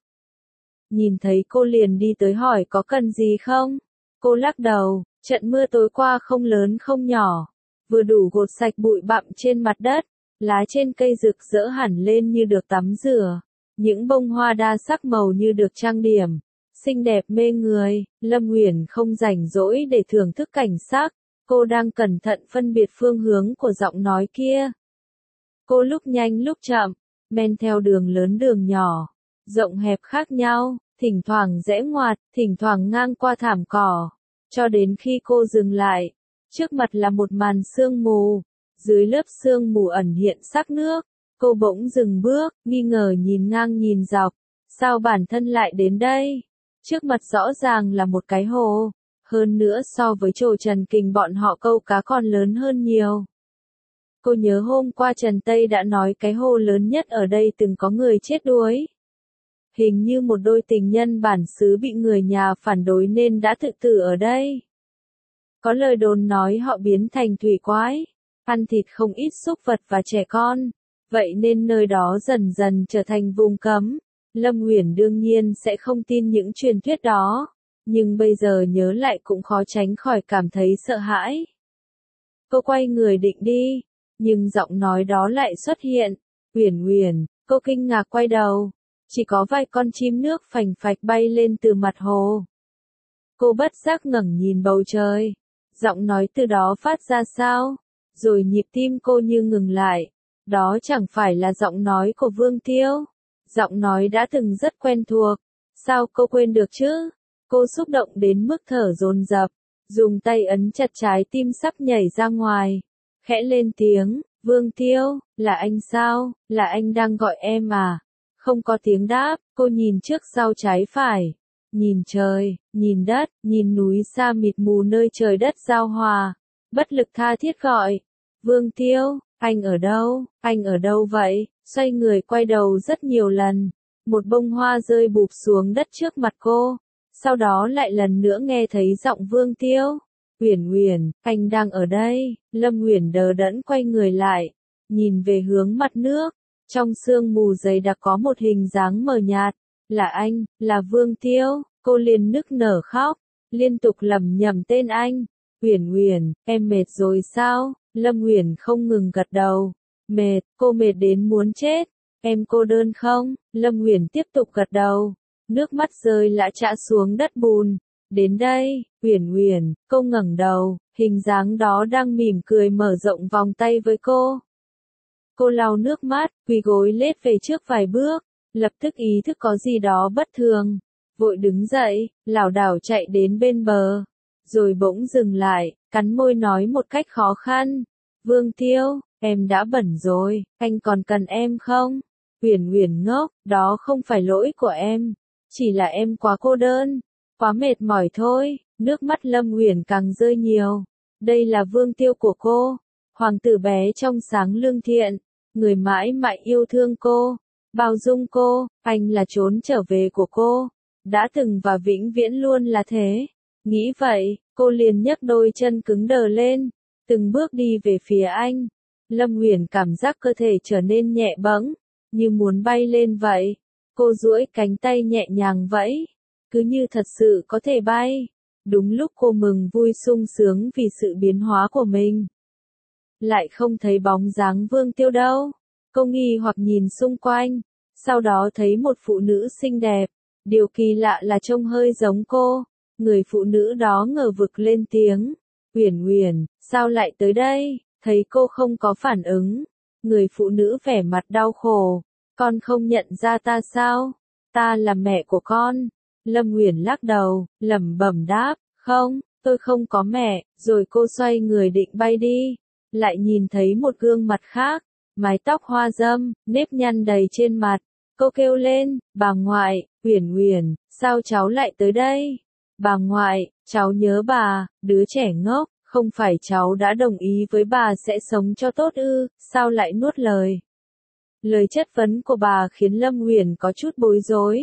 Nhìn thấy cô liền đi tới hỏi có cần gì không? Cô lắc đầu, trận mưa tối qua không lớn không nhỏ, vừa đủ gột sạch bụi bặm trên mặt đất, lá trên cây rực rỡ hẳn lên như được tắm rửa, những bông hoa đa sắc màu như được trang điểm, xinh đẹp mê người. Lâm Uyển không rảnh rỗi để thưởng thức cảnh sắc, cô đang cẩn thận phân biệt phương hướng của giọng nói kia. Cô lúc nhanh lúc chậm, men theo đường lớn đường nhỏ, rộng hẹp khác nhau, thỉnh thoảng rẽ ngoặt, thỉnh thoảng ngang qua thảm cỏ, cho đến khi cô dừng lại, trước mặt là một màn sương mù, dưới lớp sương mù ẩn hiện sắc nước. Cô bỗng dừng bước, nghi ngờ nhìn ngang nhìn dọc, sao bản thân lại đến đây? Trước mặt rõ ràng là một cái hồ, hơn nữa so với chỗ Trần Kình bọn họ câu cá còn lớn hơn nhiều. Cô nhớ hôm qua Trần Tây đã nói cái hồ lớn nhất ở đây từng có người chết đuối. Hình như một đôi tình nhân bản xứ bị người nhà phản đối nên đã tự tử ở đây. Có lời đồn nói họ biến thành thủy quái, ăn thịt không ít súc vật và trẻ con, vậy nên nơi đó dần dần trở thành vùng cấm. Lâm Uyển đương nhiên sẽ không tin những truyền thuyết đó, nhưng bây giờ nhớ lại cũng khó tránh khỏi cảm thấy sợ hãi. Cô quay người định đi, nhưng giọng nói đó lại xuất hiện. Uyển Uyển, cô kinh ngạc quay đầu, chỉ có vài con chim nước phành phạch bay lên từ mặt hồ. Cô bất giác ngẩng nhìn bầu trời, giọng nói từ đó phát ra sao, rồi nhịp tim cô như ngừng lại. Đó chẳng phải là giọng nói của Vương Tiêu, giọng nói đã từng rất quen thuộc, sao cô quên được chứ? Cô xúc động đến mức thở dồn dập, dùng tay ấn chặt trái tim sắp nhảy ra ngoài, khẽ lên tiếng, Vương Tiêu, là anh sao, là anh đang gọi em à? Không có tiếng đáp, cô nhìn trước sau trái phải, nhìn trời, nhìn đất, nhìn núi xa mịt mù nơi trời đất giao hòa, bất lực tha thiết gọi, Vương Tiêu, anh ở đâu vậy? Xoay người quay đầu rất nhiều lần, một bông hoa rơi bụp xuống đất trước mặt cô, sau đó lại lần nữa nghe thấy giọng Vương Tiêu, Uyển Uyển, anh đang ở đây. Lâm Uyển đờ đẫn quay người lại, nhìn về hướng mặt nước. Trong sương mù dày đặc có một hình dáng mờ nhạt. Là anh, là Vương Tiêu. Cô liền nức nở khóc, liên tục lẩm nhẩm tên anh. Uyển Uyển, em mệt rồi sao? Lâm Uyển không ngừng gật đầu. Mệt, cô mệt đến muốn chết. Em cô đơn không? Lâm Uyển tiếp tục gật đầu. Nước mắt rơi lã chã xuống đất bùn. Đến đây, Uyển Uyển, cô ngẩng đầu, hình dáng đó đang mỉm cười mở rộng vòng tay với cô. Cô lau nước mắt, quỳ gối lết về trước vài bước, lập tức ý thức có gì đó bất thường. Vội đứng dậy, lảo đảo chạy đến bên bờ. Rồi bỗng dừng lại, cắn môi nói một cách khó khăn. Vương Tiêu, em đã bẩn rồi, anh còn cần em không? Uyển Uyển ngốc, đó không phải lỗi của em. Chỉ là em quá cô đơn, quá mệt mỏi thôi. Nước mắt Lâm Uyển càng rơi nhiều. Đây là Vương Tiêu của cô. Hoàng tử bé trong sáng lương thiện. Người mãi mãi yêu thương cô. Bao dung cô. Anh là trốn trở về của cô. Đã từng và vĩnh viễn luôn là thế. Nghĩ vậy, cô liền nhấc đôi chân cứng đờ lên. Từng bước đi về phía anh. Lâm Uyển cảm giác cơ thể trở nên nhẹ bẫng. Như muốn bay lên vậy. Cô duỗi cánh tay nhẹ nhàng vẫy. Cứ như thật sự có thể bay. Đúng lúc cô mừng vui sung sướng vì sự biến hóa của mình. Lại không thấy bóng dáng Vương Tiêu đâu. Cô nghi hoặc nhìn xung quanh. Sau đó thấy một phụ nữ xinh đẹp. Điều kỳ lạ là trông hơi giống cô. Người phụ nữ đó ngờ vực lên tiếng. Uyển Uyển, sao lại tới đây? Thấy cô không có phản ứng. Người phụ nữ vẻ mặt đau khổ. Con không nhận ra ta sao? Ta là mẹ của con. Lâm Uyển lắc đầu, lẩm bẩm đáp, không, tôi không có mẹ. Rồi cô xoay người định bay đi. Lại nhìn thấy một gương mặt khác. Mái tóc hoa râm, nếp nhăn đầy trên mặt. Cô kêu lên, bà ngoại. Uyển Uyển, sao cháu lại tới đây? Bà ngoại, cháu nhớ bà. Đứa trẻ ngốc, không phải cháu đã đồng ý với bà sẽ sống cho tốt ư? Sao lại nuốt lời? Lời chất vấn của bà khiến Lâm Uyển có chút bối rối.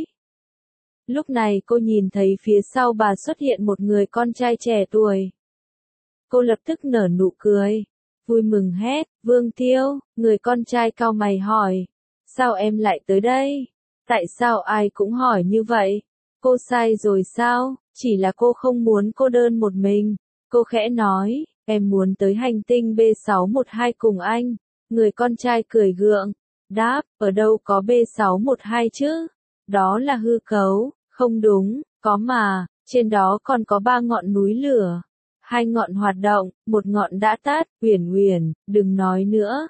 Lúc này cô nhìn thấy phía sau bà xuất hiện một người con trai trẻ tuổi. Cô lập tức nở nụ cười. Vui mừng hét, Vương Tiêu. Người con trai cau mày hỏi. Sao em lại tới đây? Tại sao ai cũng hỏi như vậy? Cô sai rồi sao? Chỉ là cô không muốn cô đơn một mình. Cô khẽ nói, em muốn tới hành tinh B612 cùng anh. Người con trai cười gượng. Đáp, ở đâu có B612 chứ? Đó là hư cấu. Không đúng, có mà, trên đó còn có 3 ngọn núi lửa. 2 ngọn hoạt động, 1 ngọn đã tắt. Uyển Uyển, đừng nói nữa,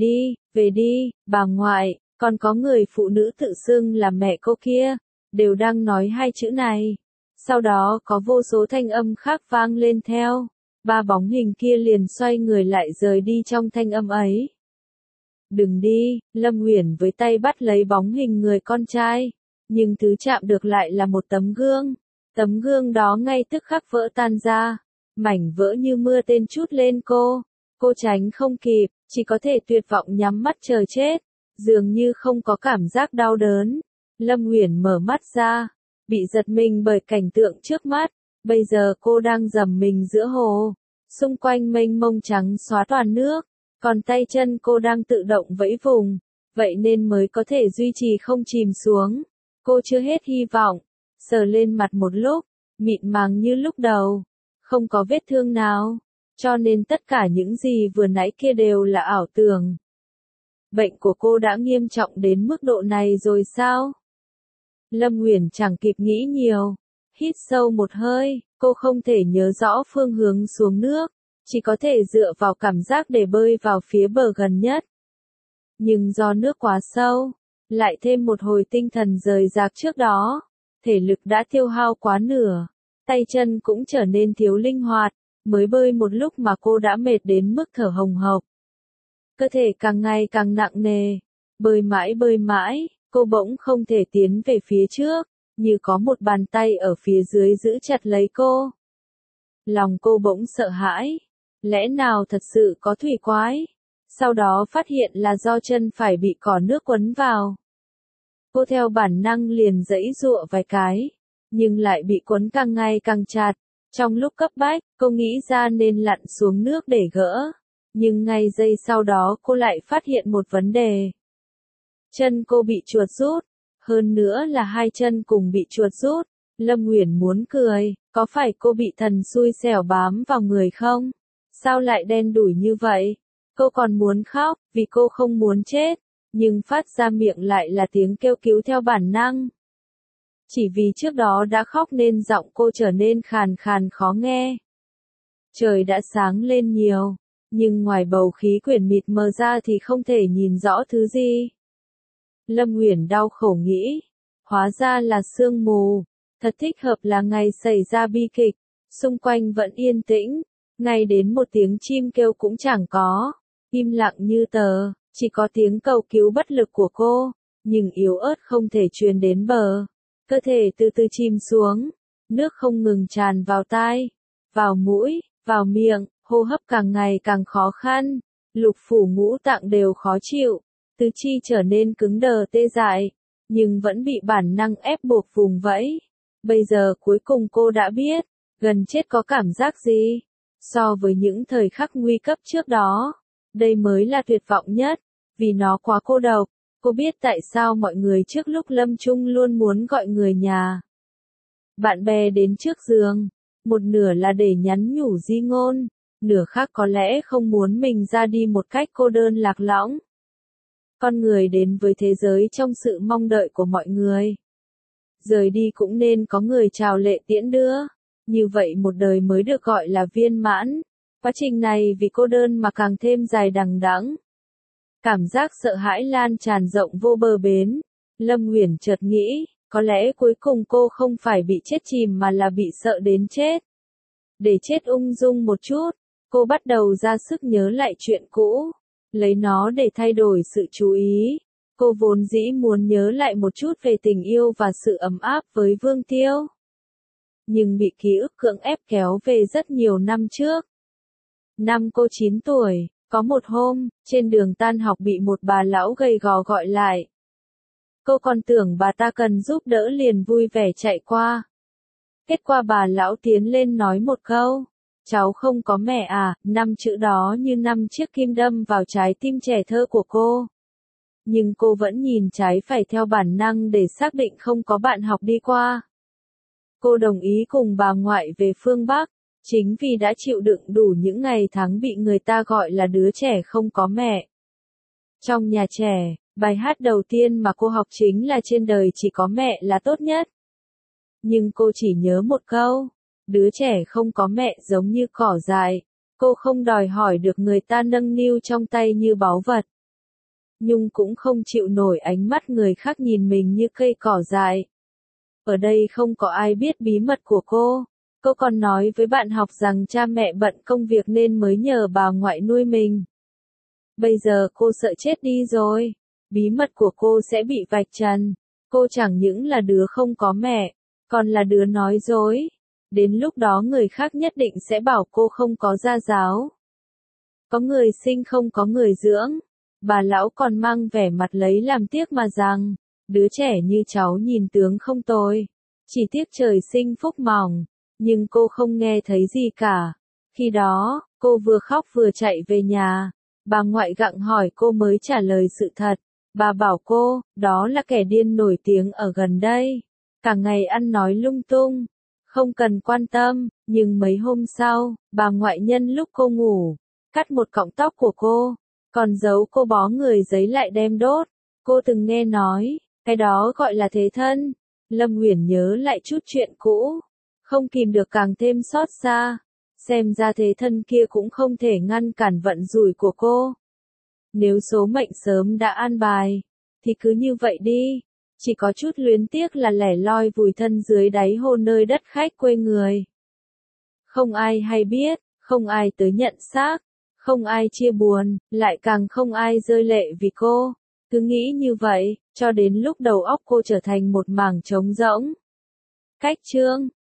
về đi, bà ngoại. Còn có người phụ nữ tự xưng là mẹ cô kia, đều đang nói 2 chữ này. Sau đó có vô số thanh âm khác vang lên theo. 3 bóng hình kia liền xoay người lại rời đi trong thanh âm ấy. Đừng đi, Lâm Uyển với tay bắt lấy bóng hình người con trai. Nhưng thứ chạm được lại là một tấm gương. Tấm gương đó ngay tức khắc vỡ tan ra. Mảnh vỡ như mưa tên chút lên cô. Cô tránh không kịp, chỉ có thể tuyệt vọng nhắm mắt chờ chết. Dường như không có cảm giác đau đớn. Lâm Uyển mở mắt ra. Bị giật mình bởi cảnh tượng trước mắt. Bây giờ cô đang dầm mình giữa hồ. Xung quanh mênh mông trắng xóa toàn nước. Còn tay chân cô đang tự động vẫy vùng. Vậy nên mới có thể duy trì không chìm xuống. Cô chưa hết hy vọng. Sờ lên mặt một lúc. Mịn màng như lúc đầu. Không có vết thương nào. Cho nên tất cả những gì vừa nãy kia đều là ảo tưởng. Bệnh của cô đã nghiêm trọng đến mức độ này rồi sao? Lâm Uyển chẳng kịp nghĩ nhiều. Hít sâu một hơi, cô không thể nhớ rõ phương hướng xuống nước. Chỉ có thể dựa vào cảm giác để bơi vào phía bờ gần nhất. Nhưng do nước quá sâu, lại thêm một hồi tinh thần rời rạc trước đó, thể lực đã tiêu hao quá nửa, tay chân cũng trở nên thiếu linh hoạt, mới bơi một lúc mà cô đã mệt đến mức thở hồng hộc. Cơ thể càng ngày càng nặng nề, bơi mãi, cô bỗng không thể tiến về phía trước, như có một bàn tay ở phía dưới giữ chặt lấy cô. Lòng cô bỗng sợ hãi, lẽ nào thật sự có thủy quái? Sau đó phát hiện là do chân phải bị cỏ nước quấn vào. Cô theo bản năng liền giãy giụa vài cái, nhưng lại bị quấn càng ngày càng chặt. Trong lúc cấp bách, cô nghĩ ra nên lặn xuống nước để gỡ. Nhưng ngay giây sau đó cô lại phát hiện một vấn đề. Chân cô bị chuột rút. Hơn nữa là hai chân cùng bị chuột rút. Lâm Uyển muốn cười, có phải cô bị thần xui xẻo bám vào người không? Sao lại đen đủi như vậy? Cô còn muốn khóc, vì cô không muốn chết. Nhưng phát ra miệng lại là tiếng kêu cứu theo bản năng. Chỉ vì trước đó đã khóc nên giọng cô trở nên khàn khàn khó nghe. Trời đã sáng lên nhiều, nhưng ngoài bầu khí quyển mịt mờ ra thì không thể nhìn rõ thứ gì. Lâm Uyển đau khổ nghĩ, hóa ra là sương mù, thật thích hợp là ngày xảy ra bi kịch, xung quanh vẫn yên tĩnh, ngay đến một tiếng chim kêu cũng chẳng có, im lặng như tờ, chỉ có tiếng cầu cứu bất lực của cô, nhưng yếu ớt không thể truyền đến bờ. Cơ thể từ từ chìm xuống, nước không ngừng tràn vào tai, vào mũi, vào miệng, hô hấp càng ngày càng khó khăn, lục phủ ngũ tạng đều khó chịu, tứ chi trở nên cứng đờ tê dại, nhưng vẫn bị bản năng ép buộc vùng vẫy. Bây giờ cuối cùng cô đã biết, gần chết có cảm giác gì. So với những thời khắc nguy cấp trước đó, đây mới là tuyệt vọng nhất, vì nó quá cô độc. Cô biết tại sao mọi người trước lúc lâm chung luôn muốn gọi người nhà, bạn bè đến trước giường. Một nửa là để nhắn nhủ di ngôn, nửa khác có lẽ không muốn mình ra đi một cách cô đơn lạc lõng. Con người đến với thế giới trong sự mong đợi của mọi người. Rời đi cũng nên có người chào lệ tiễn đưa. Như vậy một đời mới được gọi là viên mãn. Quá trình này vì cô đơn mà càng thêm dài đằng đẵng. Cảm giác sợ hãi lan tràn rộng vô bờ bến. Lâm Uyển chợt nghĩ, có lẽ cuối cùng cô không phải bị chết chìm mà là bị sợ đến chết. Để chết ung dung một chút, cô bắt đầu ra sức nhớ lại chuyện cũ, lấy nó để thay đổi sự chú ý. Cô vốn dĩ muốn nhớ lại một chút về tình yêu và sự ấm áp với Vương Tiêu. Nhưng bị ký ức cưỡng ép kéo về rất nhiều năm trước. Năm cô 9 tuổi, có một hôm, trên đường tan học bị một bà lão gầy gò gọi lại. Cô còn tưởng bà ta cần giúp đỡ liền vui vẻ chạy qua. Kết quả bà lão tiến lên nói một câu. Cháu không có mẹ à, 5 chữ đó như 5 chiếc kim đâm vào trái tim trẻ thơ của cô. Nhưng cô vẫn nhìn trái phải theo bản năng để xác định không có bạn học đi qua. Cô đồng ý cùng bà ngoại về phương Bắc, chính vì đã chịu đựng đủ những ngày tháng bị người ta gọi là đứa trẻ không có mẹ. Trong nhà trẻ, bài hát đầu tiên mà cô học chính là trên đời chỉ có mẹ là tốt nhất. Nhưng cô chỉ nhớ một câu, đứa trẻ không có mẹ giống như cỏ dại, cô không đòi hỏi được người ta nâng niu trong tay như báu vật. Nhưng cũng không chịu nổi ánh mắt người khác nhìn mình như cây cỏ dại. Ở đây không có ai biết bí mật của cô. Cô còn nói với bạn học rằng cha mẹ bận công việc nên mới nhờ bà ngoại nuôi mình. Bây giờ cô sợ chết đi rồi. Bí mật của cô sẽ bị vạch trần. Cô chẳng những là đứa không có mẹ, còn là đứa nói dối. Đến lúc đó người khác nhất định sẽ bảo cô không có gia giáo. Có người sinh không có người dưỡng. Bà lão còn mang vẻ mặt lấy làm tiếc mà rằng, đứa trẻ như cháu nhìn tướng không tồi. Chỉ tiếc trời sinh phúc mỏng. Nhưng cô không nghe thấy gì cả. Khi đó, cô vừa khóc vừa chạy về nhà. Bà ngoại gặng hỏi cô mới trả lời sự thật. Bà bảo cô, đó là kẻ điên nổi tiếng ở gần đây. Cả ngày ăn nói lung tung. Không cần quan tâm, nhưng mấy hôm sau, bà ngoại nhân lúc cô ngủ, cắt một cọng tóc của cô, còn giấu cô bó người giấy lại đem đốt. Cô từng nghe nói, cái đó gọi là thế thân. Lâm Uyển nhớ lại chút chuyện cũ, không kìm được càng thêm xót xa. Xem ra thế thân kia cũng không thể ngăn cản vận rủi của cô. Nếu số mệnh sớm đã an bài, thì cứ như vậy đi. Chỉ có chút luyến tiếc là lẻ loi vùi thân dưới đáy hồ nơi đất khách quê người. Không ai hay biết, không ai tới nhận xác, không ai chia buồn, lại càng không ai rơi lệ vì cô. Cứ nghĩ như vậy, cho đến lúc đầu óc cô trở thành một mảng trống rỗng. Cách chương